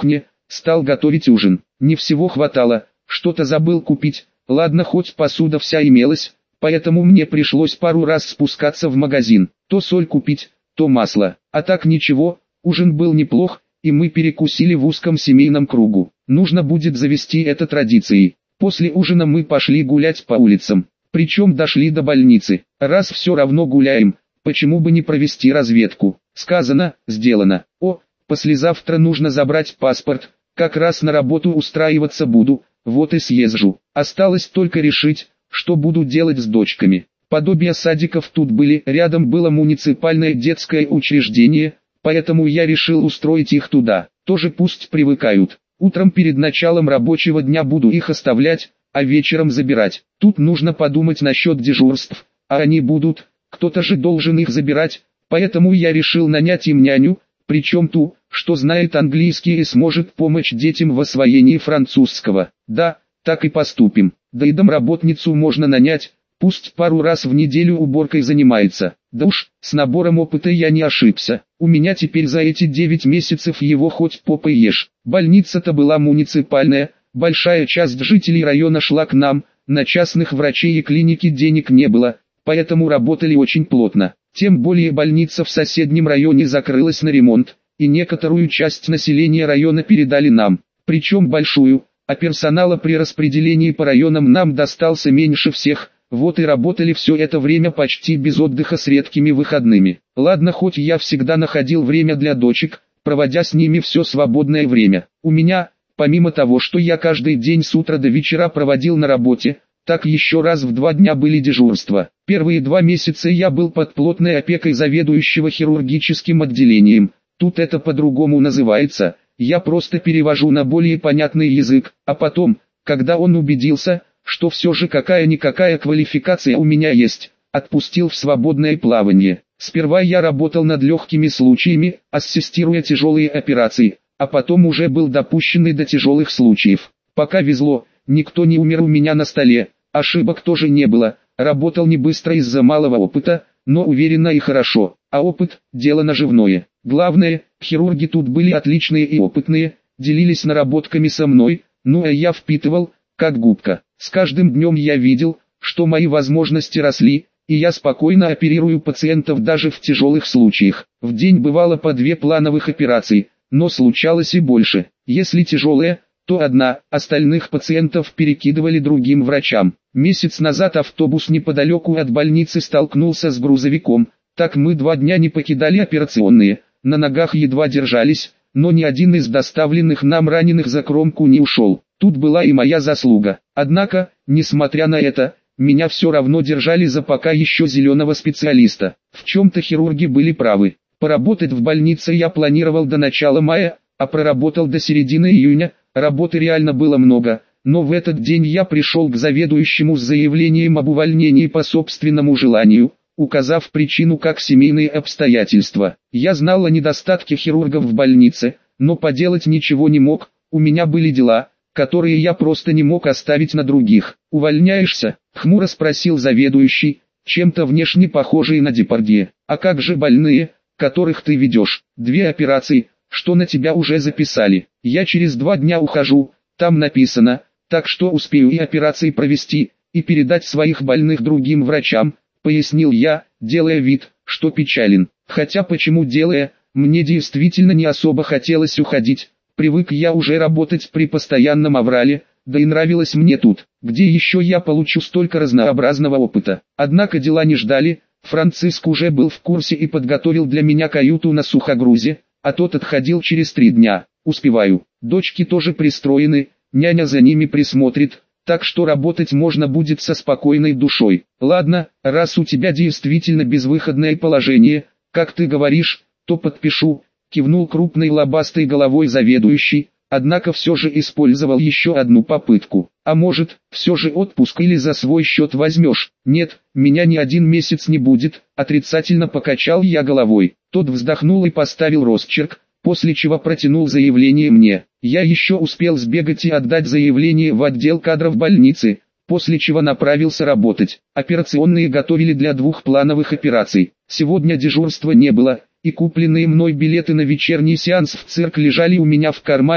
стал готовить ужин. Не всего хватало, что-то забыл купить, ладно хоть посуда вся имелась, поэтому мне пришлось пару раз спускаться в магазин, то соль купить, то масло. А так ничего, ужин был неплох, и мы перекусили в узком семейном кругу. Нужно будет завести это традицией. После ужина мы пошли гулять по улицам, причем дошли до больницы. Раз все равно гуляем, почему бы не провести разведку? Сказано, сделано. О, послезавтра нужно забрать паспорт, как раз на работу устраиваться буду, вот и съезжу. Осталось только решить, что буду делать с дочками. Подобия садиков тут были, рядом было муниципальное детское учреждение, поэтому я решил устроить их туда, тоже пусть привыкают. Утром перед началом рабочего дня буду их оставлять, а вечером забирать. Тут нужно подумать насчет дежурств, а они будут, кто-то же должен их забирать, поэтому я решил нанять им няню, причем ту, что знает английский и сможет помочь детям в освоении французского. Да, так и поступим. Да и домработницу можно нанять, пусть пару раз в неделю уборкой занимается. Да уж, с набором опыта я не ошибся. У меня теперь за эти девять месяцев его хоть попой ешь. Больница-то была муниципальная, большая часть жителей района шла к нам, на частных врачей и клиники денег не было, поэтому работали очень плотно. Тем более больница в соседнем районе закрылась на ремонт, и некоторую часть населения района передали нам, причем большую, а персонала при распределении по районам нам достался меньше всех. Вот и работали все это время почти без отдыха с редкими выходными. Ладно, хоть я всегда находил время для дочек, проводя с ними все свободное время. У меня, помимо того, что я каждый день с утра до вечера проводил на работе, так еще раз в два дня были дежурства. Первые два месяца я был под плотной опекой заведующего хирургическим отделением. Тут это по-другому называется, я просто перевожу на более понятный язык, а потом, когда он убедился, что все же какая-никакая квалификация у меня есть, отпустил в свободное плавание. Сперва я работал над легкими случаями, ассистируя тяжелые операции, а потом уже был допущенный до тяжелых случаев. Пока везло, никто не умер у меня на столе, ошибок тоже не было, работал не быстро из-за малого опыта, но уверенно и хорошо, а опыт – дело наживное. Главное, хирурги тут были отличные и опытные, делились наработками со мной, ну а я впитывал, как губка. С каждым днем я видел, что мои возможности росли, и я спокойно оперирую пациентов даже в тяжелых случаях. В день бывало по две плановых операции, но случалось и больше. Если тяжелые, то одна, остальных пациентов перекидывали другим врачам. Месяц назад автобус неподалеку от больницы столкнулся с грузовиком, так мы два дня не покидали операционные, на ногах едва держались, но ни один из доставленных нам раненых за кромку не ушел. Тут была и моя заслуга. Однако, несмотря на это, меня все равно держали за пока еще зеленого специалиста. В чем-то хирурги были правы. Поработать в больнице я планировал до начала мая, а проработал до середины июня. Работы реально было много, но в этот день я пришел к заведующему с заявлением об увольнении по собственному желанию, указав причину как семейные обстоятельства. Я знал о недостатке хирургов в больнице, но поделать ничего не мог, у меня были дела, которые я просто не мог оставить на других. «Увольняешься?» — хмуро спросил заведующий, чем-то внешне похожий на Депардье. «А как же больные, которых ты ведешь? Две операции, что на тебя уже записали. Я через два дня ухожу, там написано, так что успею и операции провести, и передать своих больных другим врачам», — пояснил я, делая вид, что печален. Хотя почему делая, мне действительно не особо хотелось уходить. Привык я уже работать при постоянном аврале, да и нравилось мне тут, где еще я получу столько разнообразного опыта. Однако дела не ждали, Франциск уже был в курсе и подготовил для меня каюту на сухогрузе, а тот отходил через три дня. Успеваю, дочки тоже пристроены, няня за ними присмотрит, так что работать можно будет со спокойной душой. Ладно, раз у тебя действительно безвыходное положение, как ты говоришь, то подпишу. Кивнул крупной лобастой головой заведующий, однако все же использовал еще одну попытку. А может, все же отпуск или за свой счет возьмешь? Нет, меня ни один месяц не будет, отрицательно покачал я головой. Тот вздохнул и поставил росчерк, после чего протянул заявление мне. Я еще успел сбегать и отдать заявление в отдел кадров больницы, после чего направился работать. Операционные готовили для двух плановых операций. Сегодня дежурства не было, и купленные мной билеты на вечерний сеанс в цирк лежали у меня в кармане,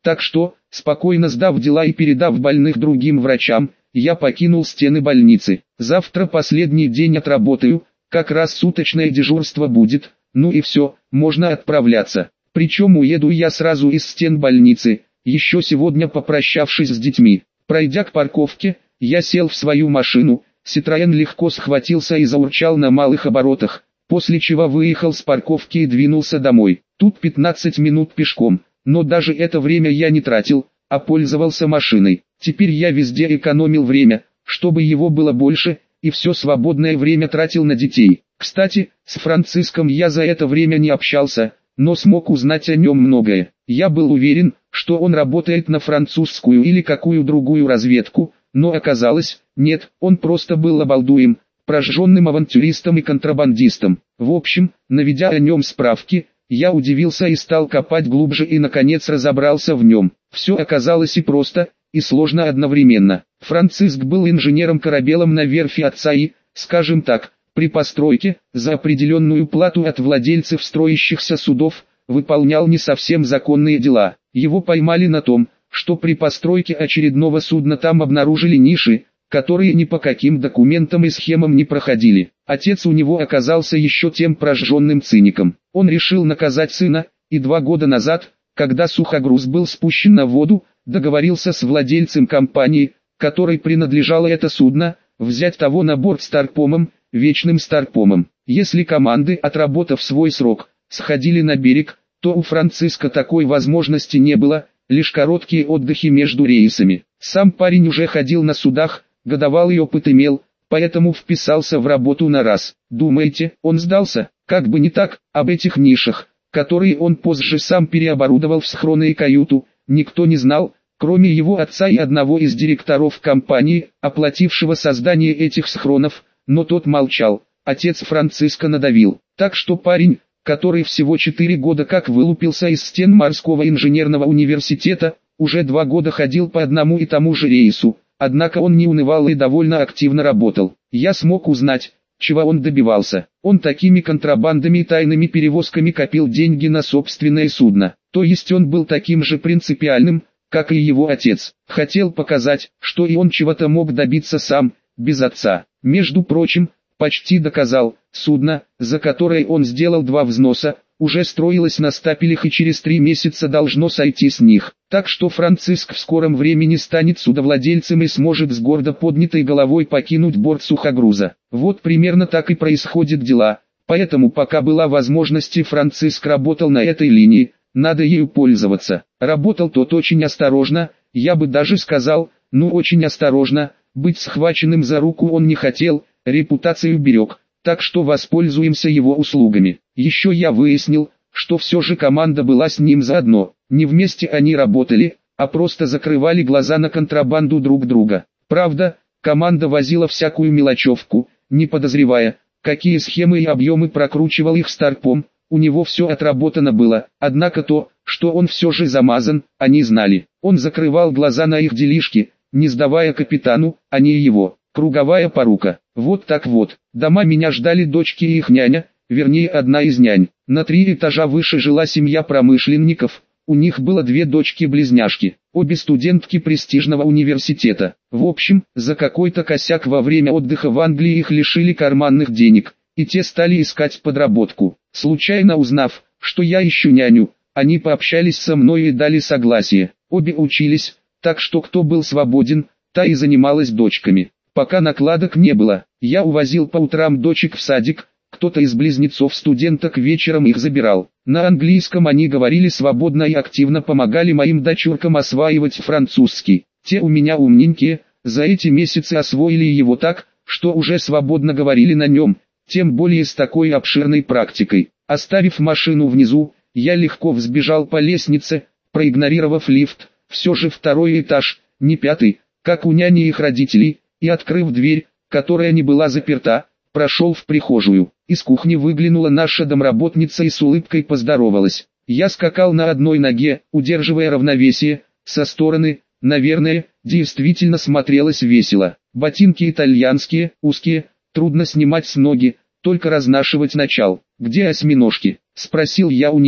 Так что, спокойно сдав дела и передав больных другим врачам, я покинул стены больницы. Завтра последний день отработаю, как раз суточное дежурство будет, ну и все, можно отправляться. Причем уеду я сразу из стен больницы, еще сегодня попрощавшись с детьми. Пройдя к парковке, я сел в свою машину, Citroën легко схватился и заурчал на малых оборотах, после чего выехал с парковки и двинулся домой. Тут пятнадцать минут пешком, но даже это время я не тратил, а пользовался машиной. Теперь я везде экономил время, чтобы его было больше, и все свободное время тратил на детей. Кстати, с Франциском я за это время не общался, но смог узнать о нем многое. Я был уверен, что он работает на французскую или какую другую разведку, но оказалось, нет, он просто был обалдуем, прожженным авантюристом и контрабандистом. В общем, наведя о нем справки, я удивился и стал копать глубже и наконец разобрался в нем. Все оказалось и просто, и сложно одновременно. Франциск был инженером-корабелом на верфи отца и, скажем так, при постройке, за определенную плату от владельцев строящихся судов, выполнял не совсем законные дела. Его поймали на том, что при постройке очередного судна там обнаружили ниши, которые ни по каким документам и схемам не проходили. Отец у него оказался еще тем прожженным циником. Он решил наказать сына, и два года назад, когда сухогруз был спущен на воду, договорился с владельцем компании, которой принадлежало это судно, взять того на борт старпомом, вечным старпомом. Если команды, отработав свой срок, сходили на берег, то у Франциска такой возможности не было, лишь короткие отдыхи между рейсами. Сам парень уже ходил на судах, годовалый опыт имел, поэтому вписался в работу на раз. Думаете, он сдался? Как бы не так, об этих нишах, которые он позже сам переоборудовал в схроны и каюту, никто не знал, кроме его отца и одного из директоров компании, оплатившего создание этих схронов, но тот молчал. Отец Франциска надавил, так что парень, который всего четыре года как вылупился из стен морского инженерного университета, уже два года ходил по одному и тому же рейсу, однако он не унывал и довольно активно работал. Я смог узнать, чего он добивался. Он такими контрабандами и тайными перевозками копил деньги на собственное судно. То есть он был таким же принципиальным, как и его отец. Хотел показать, что и он чего-то мог добиться сам, без отца. Между прочим, почти доказал, судно, за которое он сделал два взноса, уже строилось на стапелях и через три месяца должно сойти с них. Так что Франциск в скором времени станет судовладельцем и сможет с гордо поднятой головой покинуть борт сухогруза. Вот примерно так и происходят дела. Поэтому пока была возможность и Франциск работал на этой линии, надо ею пользоваться. Работал тот очень осторожно, я бы даже сказал, ну очень осторожно, быть схваченным за руку он не хотел, репутацию берег, так что воспользуемся его услугами. Еще я выяснил, что все же команда была с ним заодно, не вместе они работали, а просто закрывали глаза на контрабанду друг друга. Правда, команда возила всякую мелочевку, не подозревая, какие схемы и объемы прокручивал их старпом, у него все отработано было, однако то, что он все же замазан, они знали. Он закрывал глаза на их делишки, не сдавая капитану, а не его. Круговая порука. Вот так вот. Дома меня ждали дочки и их няня, вернее одна из нянь. На три этажа выше жила семья промышленников, у них было две дочки-близняшки, обе студентки престижного университета. В общем, за какой-то косяк во время отдыха в Англии их лишили карманных денег, и те стали искать подработку. Случайно узнав, что я ищу няню, они пообщались со мной и дали согласие. Обе учились, так что кто был свободен, та и занималась дочками. Пока накладок не было, я увозил по утрам дочек в садик, кто-то из близнецов-студенток вечером их забирал. На английском они говорили свободно и активно помогали моим дочуркам осваивать французский. Те у меня умненькие, за эти месяцы освоили его так, что уже свободно говорили на нем, тем более с такой обширной практикой. Оставив машину внизу, я легко взбежал по лестнице, проигнорировав лифт, все же второй этаж, не пятый, как у няни и их родителей, и открыв дверь, которая не была заперта, прошел в прихожую. Из кухни выглянула наша домработница и с улыбкой поздоровалась. Я скакал на одной ноге, удерживая равновесие, со стороны, наверное, действительно смотрелось весело. Ботинки итальянские, узкие, трудно снимать с ноги, только разнашивать начал. «Где осьминожки?» – спросил я у нее.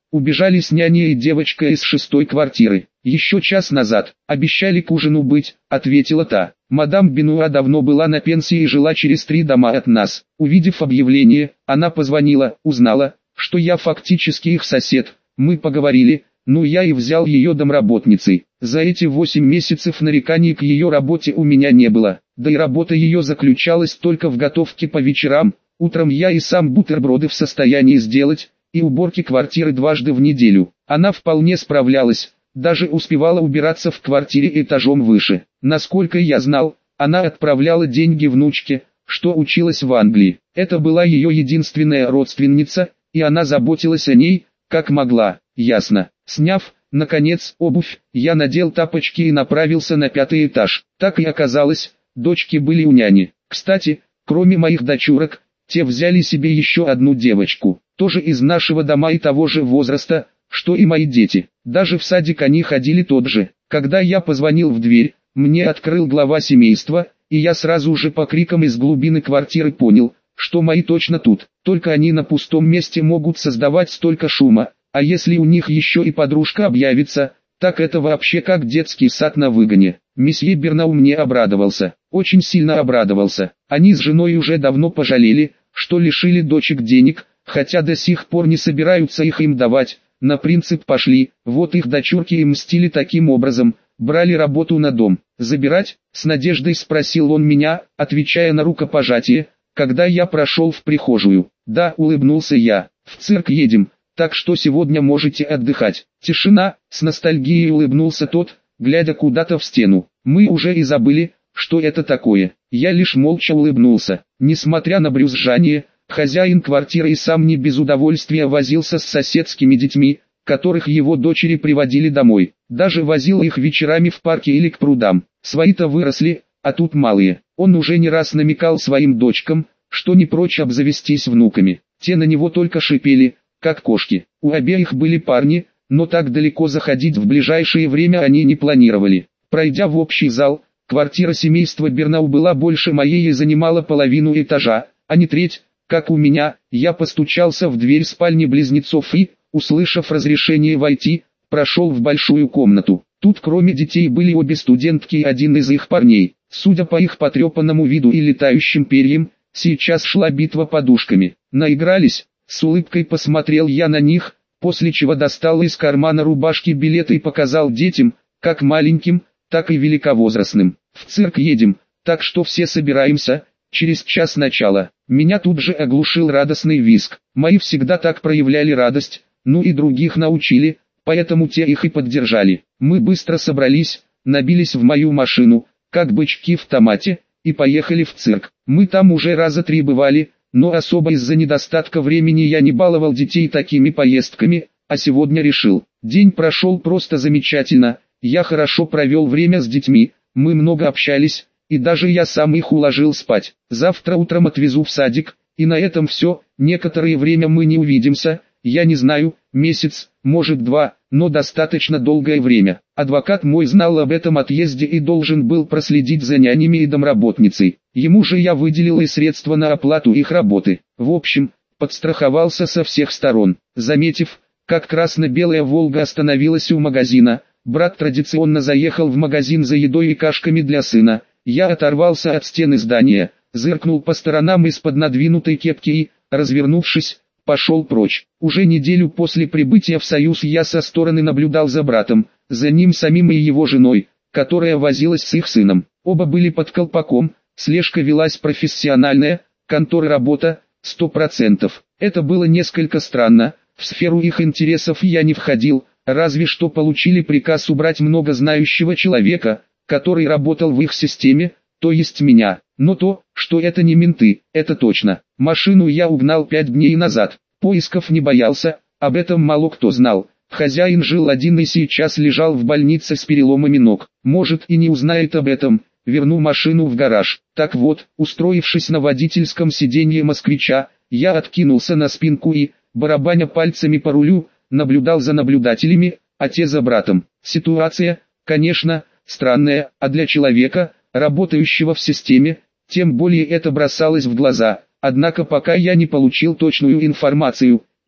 Убежали с няней и девочка из шестой квартиры. Еще час назад. Обещали к ужину быть, ответила та. Мадам Бенуа давно была на пенсии и жила через три дома от нас. Увидев объявление, она позвонила, узнала, что я фактически их сосед. Мы поговорили, ну я и взял ее домработницей. За эти восемь месяцев нареканий к ее работе у меня не было. Да и работа ее заключалась только в готовке по вечерам. Утром я и сам бутерброды в состоянии сделать, и уборки квартиры дважды в неделю. Она вполне справлялась, даже успевала убираться в квартире этажом выше. Насколько я знал, она отправляла деньги внучке, что училась в Англии. Это была ее единственная родственница, и она заботилась о ней, как могла. Ясно. Сняв, наконец, обувь, я надел тапочки и направился на пятый этаж. Так и оказалось, дочки были у няни. Кстати, кроме моих дочурок, те взяли себе еще одну девочку, тоже из нашего дома и того же возраста, что и мои дети. Даже в садик они ходили тот же. Когда я позвонил в дверь, мне открыл глава семейства, и я сразу же по крикам из глубины квартиры понял, что мои точно тут. Только они на пустом месте могут создавать столько шума, а если у них еще и подружка объявится, так это вообще как детский сад на выгоне. Месье Бернау мне обрадовался, очень сильно обрадовался. Они с женой уже давно пожалели, что лишили дочек денег, хотя до сих пор не собираются их им давать. На принцип пошли, вот их дочурки и мстили таким образом, брали работу на дом. «Забирать?» — с надеждой спросил он меня, отвечая на рукопожатие, когда я прошел в прихожую. «Да», — улыбнулся я, — «в цирк едем, так что сегодня можете отдыхать». Тишина, с ностальгией улыбнулся тот, глядя куда-то в стену. Мы уже и забыли, что это такое. Я лишь молча улыбнулся. Несмотря на брюзжание, хозяин квартиры и сам не без удовольствия возился с соседскими детьми, которых его дочери приводили домой. Даже возил их вечерами в парке или к прудам. Свои-то выросли, а тут малые. Он уже не раз намекал своим дочкам, что не прочь обзавестись внуками. Те на него только шипели, как кошки. У обеих были парни, но так далеко заходить в ближайшее время они не планировали. Пройдя в общий зал, квартира семейства Бернау была больше моей и занимала половину этажа, а не треть, как у меня. Я постучался в дверь спальни близнецов и, услышав разрешение войти, прошел в большую комнату. Тут кроме детей были обе студентки и один из их парней. Судя по их потрепанному виду и летающим перьям, сейчас шла битва подушками. Наигрались? С улыбкой посмотрел я на них, после чего достал из кармана рубашки билеты и показал детям, как маленьким, так и великовозрастным. В цирк едем, так что все собираемся, через час начала. Меня тут же оглушил радостный визг. Мои всегда так проявляли радость, ну и других научили, поэтому те их и поддержали. Мы быстро собрались, набились в мою машину, как бычки в томате, и поехали в цирк. Мы там уже раза три бывали, но особо из-за недостатка времени я не баловал детей такими поездками, а сегодня решил. День прошел просто замечательно, я хорошо провел время с детьми, мы много общались, и даже я сам их уложил спать. Завтра утром отвезу в садик, и на этом все. Некоторое время мы не увидимся, я не знаю, месяц, может два, но достаточно долгое время. Адвокат мой знал об этом отъезде и должен был проследить за нянями и домработницей. Ему же я выделил и средства на оплату их работы. В общем, подстраховался со всех сторон. Заметив, как красно-белая «Волга» остановилась у магазина, брат традиционно заехал в магазин за едой и кашками для сына. Я оторвался от стены здания, зыркнул по сторонам из-под надвинутой кепки и, развернувшись, пошел прочь. Уже неделю после прибытия в Союз я со стороны наблюдал за братом, за ним самим и его женой, которая возилась с их сыном. Оба были под колпаком, слежка велась профессиональная, контора работа, сто процентов. Это было несколько странно, в сферу их интересов я не входил, разве что получили приказ убрать много знающего человека, который работал в их системе, то есть меня. Но то, что это не менты, это точно. Машину я угнал пять дней назад, поисков не боялся, об этом мало кто знал. Хозяин жил один и сейчас лежал в больнице с переломами ног. Может и не узнает об этом, верну машину в гараж. Так вот, устроившись на водительском сиденье москвича, я откинулся на спинку и, барабаня пальцами по рулю, наблюдал за наблюдателями, а те за братом. Ситуация, конечно, странная, а для человека, работающего в системе, тем более это бросалось в глаза. Однако пока я не получил точную информацию,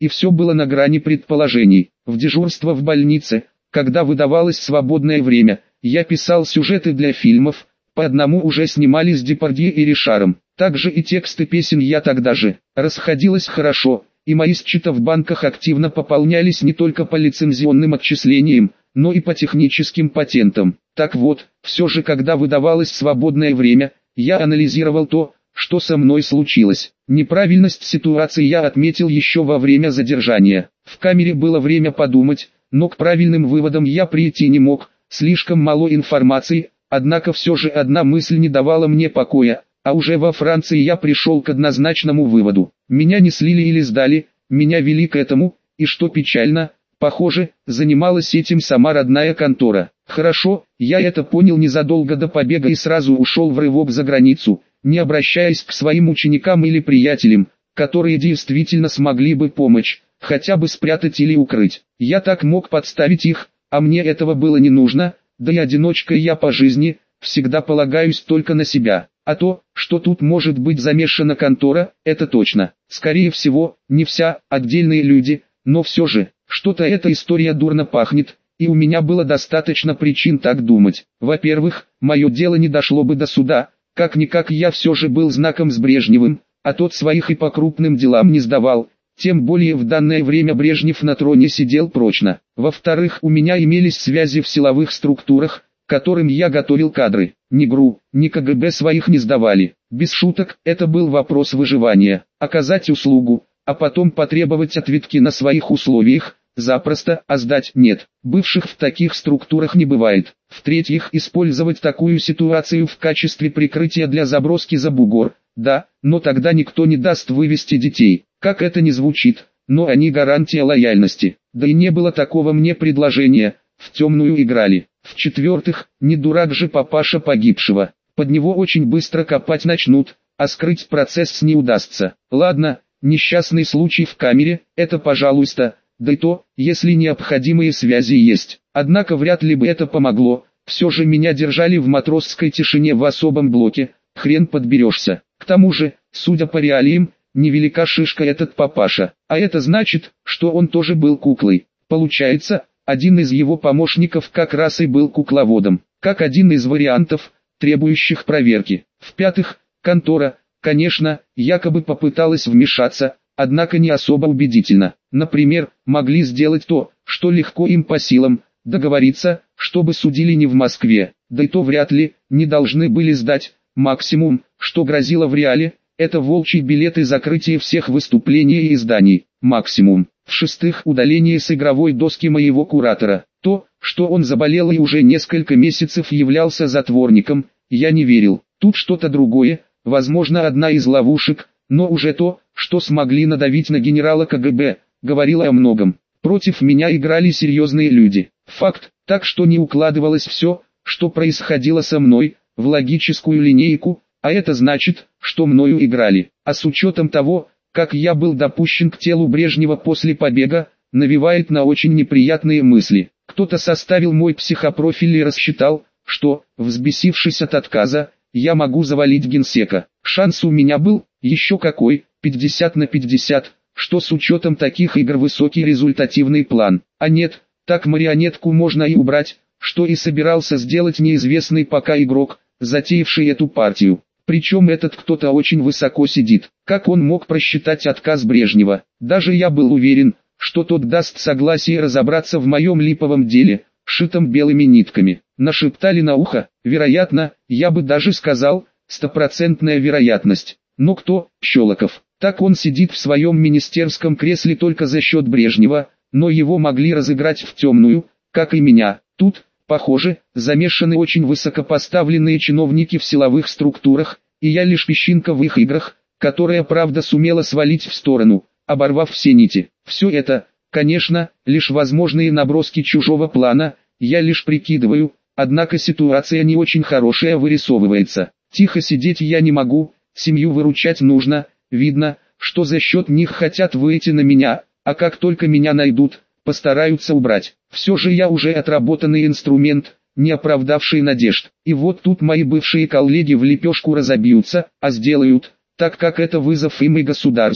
и все было на грани предположений. В дежурство в больнице, когда выдавалось свободное время, я писал сюжеты для фильмов, по одному уже снимали с Депардье и Ришаром. Также и тексты песен я тогда же. Расходилось хорошо, и мои счета в банках активно пополнялись не только по лицензионным отчислениям, но и по техническим патентам. Так вот, все же когда выдавалось свободное время, я анализировал то, что со мной случилось. Неправильность ситуации я отметил еще во время задержания. В камере было время подумать, но к правильным выводам я прийти не мог, слишком мало информации, однако все же одна мысль не давала мне покоя, а уже во Франции я пришел к однозначному выводу. Меня не слили или сдали, меня вели к этому, и что печально, похоже, занималась этим сама родная контора. Хорошо, я это понял незадолго до побега и сразу ушел в рывок за границу, не обращаясь к своим ученикам или приятелям, которые действительно смогли бы помочь, хотя бы спрятать или укрыть. Я так мог подставить их, а мне этого было не нужно, да и одиночкой я по жизни, всегда полагаюсь только на себя. А то, что тут может быть замешана контора, это точно. Скорее всего, не вся, отдельные люди, но все же, что-то эта история дурно пахнет, и у меня было достаточно причин так думать. Во-первых, мое дело не дошло бы до суда, как-никак я все же был знаком с Брежневым, а тот своих и по крупным делам не сдавал, тем более в данное время Брежнев на троне сидел прочно. Во-вторых, у меня имелись связи в силовых структурах, которым я готовил кадры. Ни ГРУ, ни КГБ своих не сдавали. Без шуток, это был вопрос выживания. Оказать услугу, а потом потребовать ответки на своих условиях, запросто, а сдать нет. Бывших в таких структурах не бывает. В-третьих, использовать такую ситуацию в качестве прикрытия для заброски за бугор. Да, но тогда никто не даст вывести детей. Как это ни звучит, но они гарантия лояльности. Да и не было такого мне предложения, в темную играли. В-четвертых, не дурак же папаша погибшего. Под него очень быстро копать начнут, а скрыть процесс не удастся. Ладно, несчастный случай в камере, это пожалуйста, да и то, если необходимые связи есть. Однако вряд ли бы это помогло, все же меня держали в матросской тишине в особом блоке, хрен подберешься. К тому же, судя по реалиям, невелика шишка этот папаша, а это значит, что он тоже был куклой. Получается, один из его помощников как раз и был кукловодом, как один из вариантов, требующих проверки. В-пятых, контора, конечно, якобы попыталась вмешаться, однако не особо убедительно. Например, могли сделать то, что легко им по силам, договориться, чтобы судили не в Москве, да и то вряд ли, не должны были сдать. Максимум, что грозило в реале, это волчий билет и закрытие всех выступлений и изданий. Максимум. В-шестых, удаление с игровой доски моего куратора. То, что он заболел и уже несколько месяцев являлся затворником, я не верил. Тут что-то другое, возможно одна из ловушек, но уже то, что смогли надавить на генерала КГБ, говорило о многом. Против меня играли серьезные люди. Факт, так что не укладывалось все, что происходило со мной, в логическую линейку, а это значит, что мною играли. А с учетом того, как я был допущен к телу Брежнева после побега, навевает на очень неприятные мысли. Кто-то составил мой психопрофиль и рассчитал, что, взбесившись от отказа, я могу завалить генсека. Шанс у меня был, еще какой, пятьдесят на пятьдесят, что с учетом таких игр высокий результативный план. А нет, так марионетку можно и убрать, что и собирался сделать неизвестный пока игрок, затеявший эту партию. Причем этот кто-то очень высоко сидит. Как он мог просчитать отказ Брежнева? Даже я был уверен, что тот даст согласие разобраться в моем липовом деле, шитом белыми нитками. Нашептали на ухо, вероятно, я бы даже сказал, стопроцентная вероятность. Но кто, Щелоков? Так он сидит в своем министерском кресле только за счет Брежнева, но его могли разыграть в темную, как и меня. Тут, похоже, замешаны очень высокопоставленные чиновники в силовых структурах, и я лишь песчинка в их играх, которая правда сумела свалить в сторону, оборвав все нити. Все это, конечно, лишь возможные наброски чужого плана, я лишь прикидываю, однако ситуация не очень хорошая вырисовывается. Тихо сидеть я не могу, семью выручать нужно, видно, что за счет них хотят выйти на меня, а как только меня найдут, постараются убрать. Все же я уже отработанный инструмент, не оправдавший надежд. И вот тут мои бывшие коллеги в лепешку разобьются, а сделают, так как это вызов им и государству.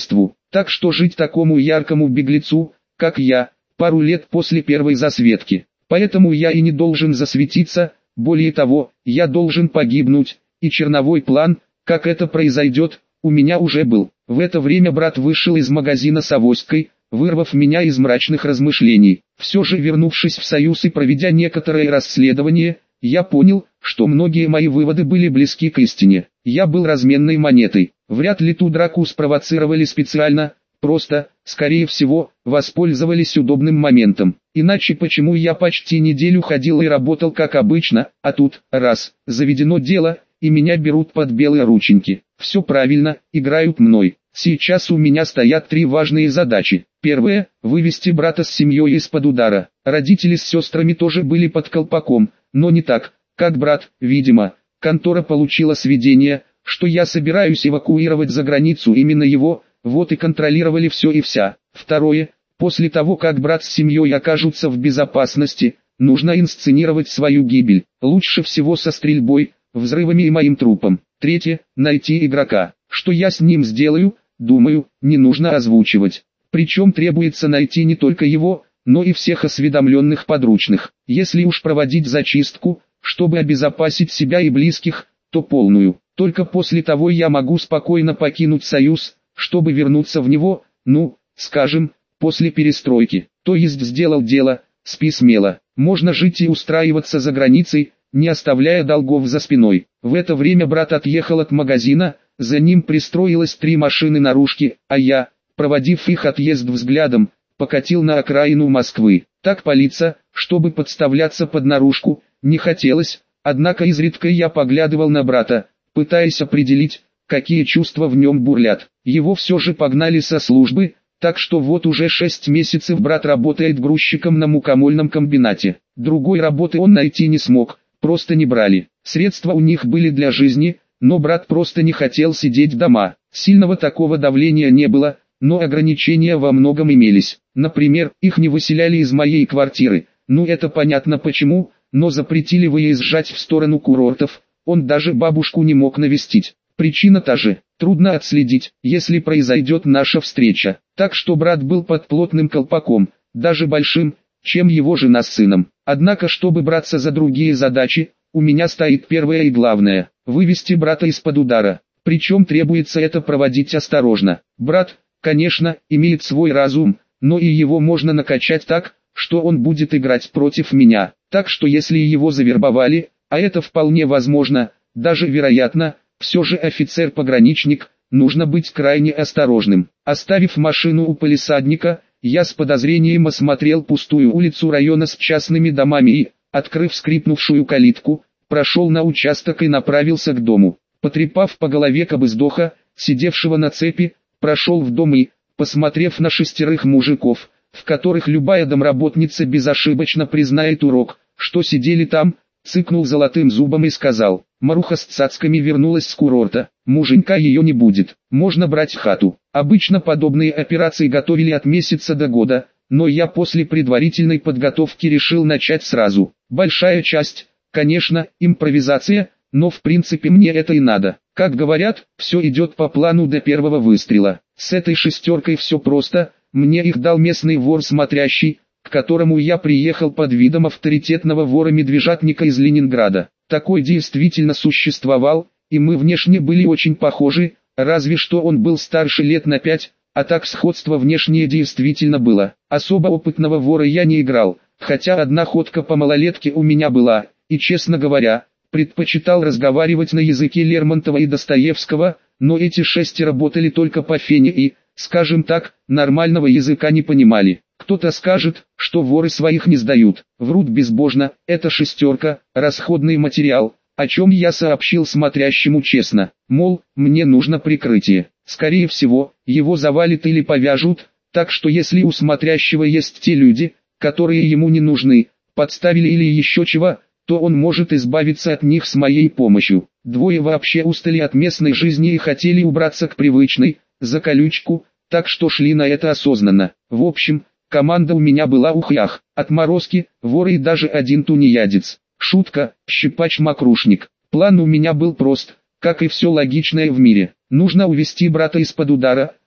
Так что жить такому яркому беглецу, как я, пару лет после первой засветки. Поэтому я и не должен засветиться, более того, я должен погибнуть, и черновой план, как это произойдет, у меня уже был. В это время брат вышел из магазина с авоськой, вырвав меня из мрачных размышлений. Все же, вернувшись в Союз и проведя некоторое расследование, я понял, что многие мои выводы были близки к истине. Я был разменной монетой. Вряд ли ту драку спровоцировали специально, просто, скорее всего, воспользовались удобным моментом. Иначе почему я почти неделю ходил и работал как обычно, а тут, раз, заведено дело, и меня берут под белые рученьки. Все правильно, играют мной. Сейчас у меня стоят три важные задачи. Первая – вывести брата с семьей из-под удара. Родители с сестрами тоже были под колпаком, но не так, как брат, видимо. Контора получила сведения, что я собираюсь эвакуировать за границу именно его, вот и контролировали все и вся. Второе – после того, как брат с семьей окажутся в безопасности, нужно инсценировать свою гибель. Лучше всего со стрельбой, взрывами и моим трупом. Третье – найти игрока. Что я с ним сделаю, думаю, не нужно озвучивать. Причем требуется найти не только его, но и всех осведомленных подручных. Если уж проводить зачистку, чтобы обезопасить себя и близких, то полную. Только после того я могу спокойно покинуть Союз, чтобы вернуться в него, ну, скажем, после перестройки. То есть сделал дело, спи смело. Можно жить и устраиваться за границей, не оставляя долгов за спиной. В это время брат отъехал от магазина, за ним пристроилось три машины наружки, а я, проводив их отъезд взглядом, покатил на окраину Москвы. Так палиться, чтобы подставляться под наружку, не хотелось, однако изредка я поглядывал на брата, пытаясь определить, какие чувства в нем бурлят. Его все же погнали со службы, так что вот уже шесть месяцев брат работает грузчиком на мукомольном комбинате. Другой работы он найти не смог, просто не брали. Средства у них были для жизни, но брат просто не хотел сидеть дома. Сильного такого давления не было, но ограничения во многом имелись. Например, их не выселяли из моей квартиры, ну это понятно почему, но запретили выезжать в сторону курортов, он даже бабушку не мог навестить. Причина та же, трудно отследить, если произойдет наша встреча. Так что брат был под плотным колпаком, даже большим, чем его жена с сыном. Однако, чтобы браться за другие задачи, у меня стоит первое и главное – вывести брата из-под удара. Причем требуется это проводить осторожно. Брат, конечно, имеет свой разум, но и его можно накачать так, что он будет играть против меня. Так что если его завербовали, а это вполне возможно, даже вероятно, все же офицер-пограничник, нужно быть крайне осторожным. Оставив машину у палисадника, я с подозрением осмотрел пустую улицу района с частными домами и, открыв скрипнувшую калитку, прошел на участок и направился к дому. Потрепав по голове кобыздоха, сидевшего на цепи, прошел в дом и, посмотрев на шестерых мужиков, в которых любая домработница безошибочно признает урок, что сидели там, цыкнул золотым зубом и сказал: «Маруха с цацками вернулась с курорта, муженька ее не будет, можно брать хату». Обычно подобные операции готовили от месяца до года, но я после предварительной подготовки решил начать сразу. Большая часть, конечно, импровизация, но в принципе мне это и надо. Как говорят, все идет по плану до первого выстрела. С этой шестеркой все просто, мне их дал местный вор смотрящий, к которому я приехал под видом авторитетного вора-медвежатника из Ленинграда. Такой действительно существовал, и мы внешне были очень похожи, разве что он был старше лет на пять, а так сходство внешнее действительно было. Особо опытного вора я не играл, хотя одна ходка по малолетке у меня была, и, честно говоря, предпочитал разговаривать на языке Лермонтова и Достоевского, но эти шесть работали только по фене и, скажем так, нормального языка не понимали. Кто-то скажет, что воры своих не сдают, врут безбожно, это шестерка, расходный материал, о чем я сообщил смотрящему честно, мол, мне нужно прикрытие. Скорее всего, его завалит или повяжут, так что если у смотрящего есть те люди, которые ему не нужны, подставили или еще чего, то он может избавиться от них с моей помощью. Двое вообще устали от местной жизни и хотели убраться к привычной, за колючку, так что шли на это осознанно. В общем, команда у меня была ух-ях, отморозки, воры и даже один тунеядец. Шутка, щипач-мокрушник. План у меня был прост, как и все логичное в мире. Нужно увести брата из-под удара,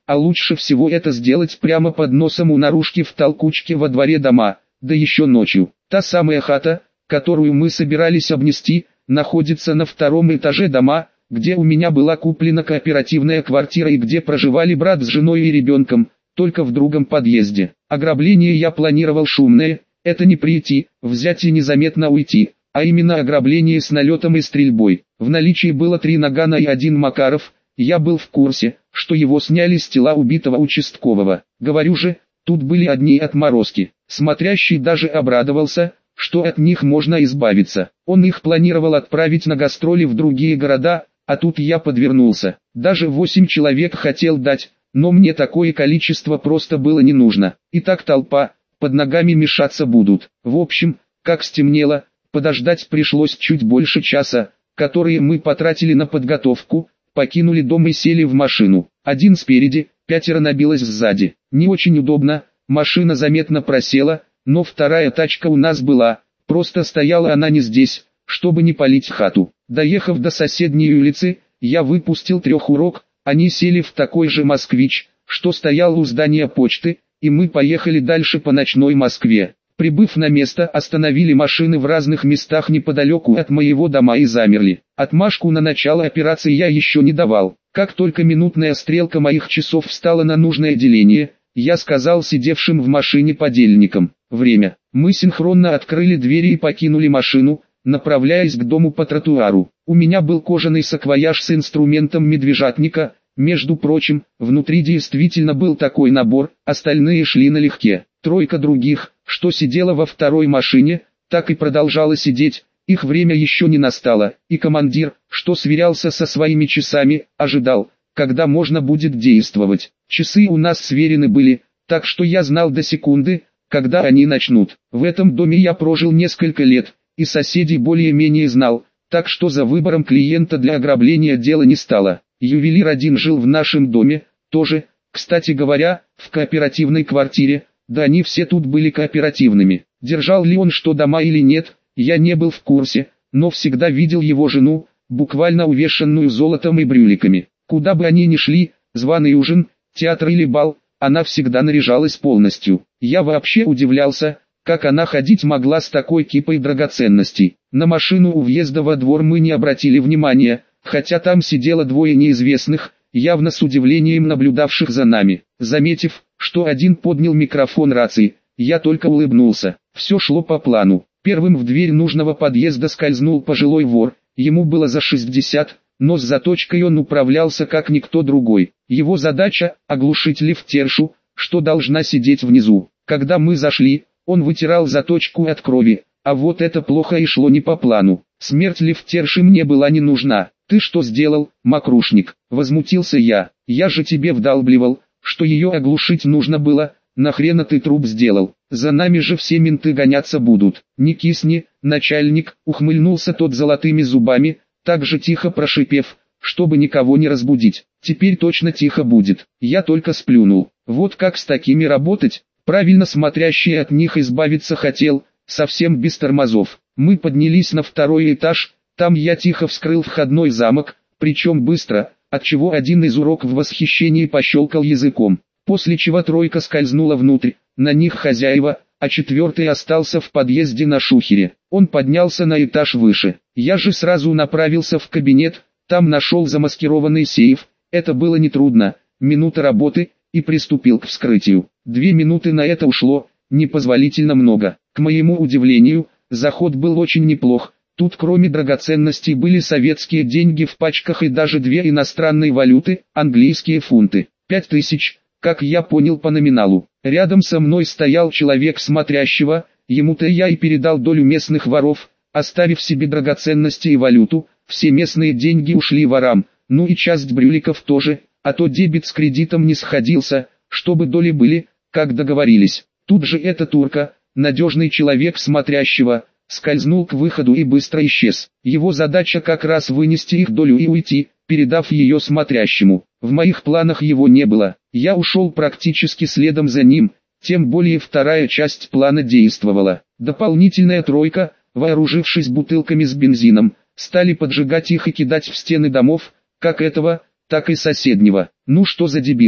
А лучше всего это сделать прямо под носом у наружки в толкучке во дворе дома, да еще ночью. Та самая хата, которую мы собирались обнести, находится на втором этаже дома, где у меня была куплена кооперативная квартира и где проживали брат с женой и ребенком, только в другом подъезде. Ограбление я планировал шумное, это не прийти, взять и незаметно уйти, а именно ограбление с налетом и стрельбой. В наличии было три нагана и один Макаров, я был в курсе, что его сняли с тела убитого участкового. Говорю же, тут были одни отморозки. Смотрящий даже обрадовался, что от них можно избавиться. Он их планировал отправить на гастроли в другие города, а тут я подвернулся. Даже восемь человек хотел дать, но мне такое количество просто было не нужно. И так толпа, под ногами мешаться будут. В общем, как стемнело, подождать пришлось чуть больше часа, которые мы потратили на подготовку, покинули дом и сели в машину. Один спереди, пятеро набилось сзади. Не очень удобно, машина заметно просела, но вторая тачка у нас была, просто стояла она не здесь, чтобы не палить хату. Доехав до соседней улицы, я выпустил трехурок, они сели в такой же москвич, что стоял у здания почты, и мы поехали дальше по ночной Москве. Прибыв на место, остановили машины в разных местах неподалеку от моего дома и замерли. Отмашку на начало операции я еще не давал. Как только минутная стрелка моих часов встала на нужное деление, я сказал сидевшим в машине подельникам: время. Мы синхронно открыли двери и покинули машину, направляясь к дому по тротуару. У меня был кожаный саквояж с инструментом медвежатника, между прочим, внутри действительно был такой набор, остальные шли налегке. Тройка других, что сидела во второй машине, так и продолжала сидеть, их время еще не настало, и командир, что сверялся со своими часами, ожидал, когда можно будет действовать. Часы у нас сверены были, так что я знал до секунды, когда они начнут. В этом доме я прожил несколько лет, и соседей более-менее знал, так что за выбором клиента для ограбления дела не стало. Ювелир один жил в нашем доме, тоже, кстати говоря, в кооперативной квартире, да они все тут были кооперативными. Держал ли он что дома или нет, я не был в курсе, но всегда видел его жену, буквально увешанную золотом и брюликами. Куда бы они ни шли, званый ужин, театр или бал, она всегда наряжалась полностью. Я вообще удивлялся, как она ходить могла с такой кипой драгоценностей. На машину у въезда во двор мы не обратили внимания, хотя там сидело двое неизвестных, явно с удивлением наблюдавших за нами. Заметив, что один поднял микрофон рации, я только улыбнулся. Все шло по плану. Первым в дверь нужного подъезда скользнул пожилой вор, ему было за шестьдесят, но с заточкой он управлялся как никто другой. Его задача – оглушить лифтершу, что должна сидеть внизу. Когда мы зашли, он вытирал заточку от крови, а вот это плохо и шло не по плану. Смерть лифтерши мне была не нужна. «Ты что сделал, мокрушник?» – возмутился я. «Я же тебе вдалбливал, что ее оглушить нужно было, нахрена ты труп сделал? За нами же все менты гоняться будут». «Не кисни, начальник», – ухмыльнулся тот золотыми зубами, так же тихо прошипев, чтобы никого не разбудить. «Теперь точно тихо будет». Я только сплюнул. Вот как с такими работать? Правильно, смотрящий от них избавиться хотел, совсем без тормозов. Мы поднялись на второй этаж. Там я тихо вскрыл входной замок, причем быстро, отчего один из урок в восхищении пощелкал языком. После чего тройка скользнула внутрь, на них хозяева, а четвертый остался в подъезде на шухере. Он поднялся на этаж выше. Я же сразу направился в кабинет, там нашел замаскированный сейф, это было нетрудно, минута работы, и приступил к вскрытию. Две минуты на это ушло, непозволительно много. К моему удивлению, заход был очень неплох. Тут кроме драгоценностей были советские деньги в пачках и даже две иностранные валюты, английские фунты. Пять тысяч, как я понял по номиналу. Рядом со мной стоял человек смотрящего, ему-то я и передал долю местных воров, оставив себе драгоценности и валюту, все местные деньги ушли ворам, ну и часть брюликов тоже, а то дебет с кредитом не сходился, чтобы доли были, как договорились. Тут же эта турка, надежный человек смотрящего, скользнул к выходу и быстро исчез. Его задача как раз вынести их долю и уйти, передав ее смотрящему. В моих планах его не было. Я ушел практически следом за ним, тем более вторая часть плана действовала. Дополнительная тройка, вооружившись бутылками с бензином, стали поджигать их и кидать в стены домов, как этого, так и соседнего. Ну что за дебилы?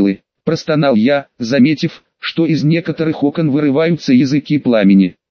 простонал я, заметив, что из некоторых окон вырываются языки пламени.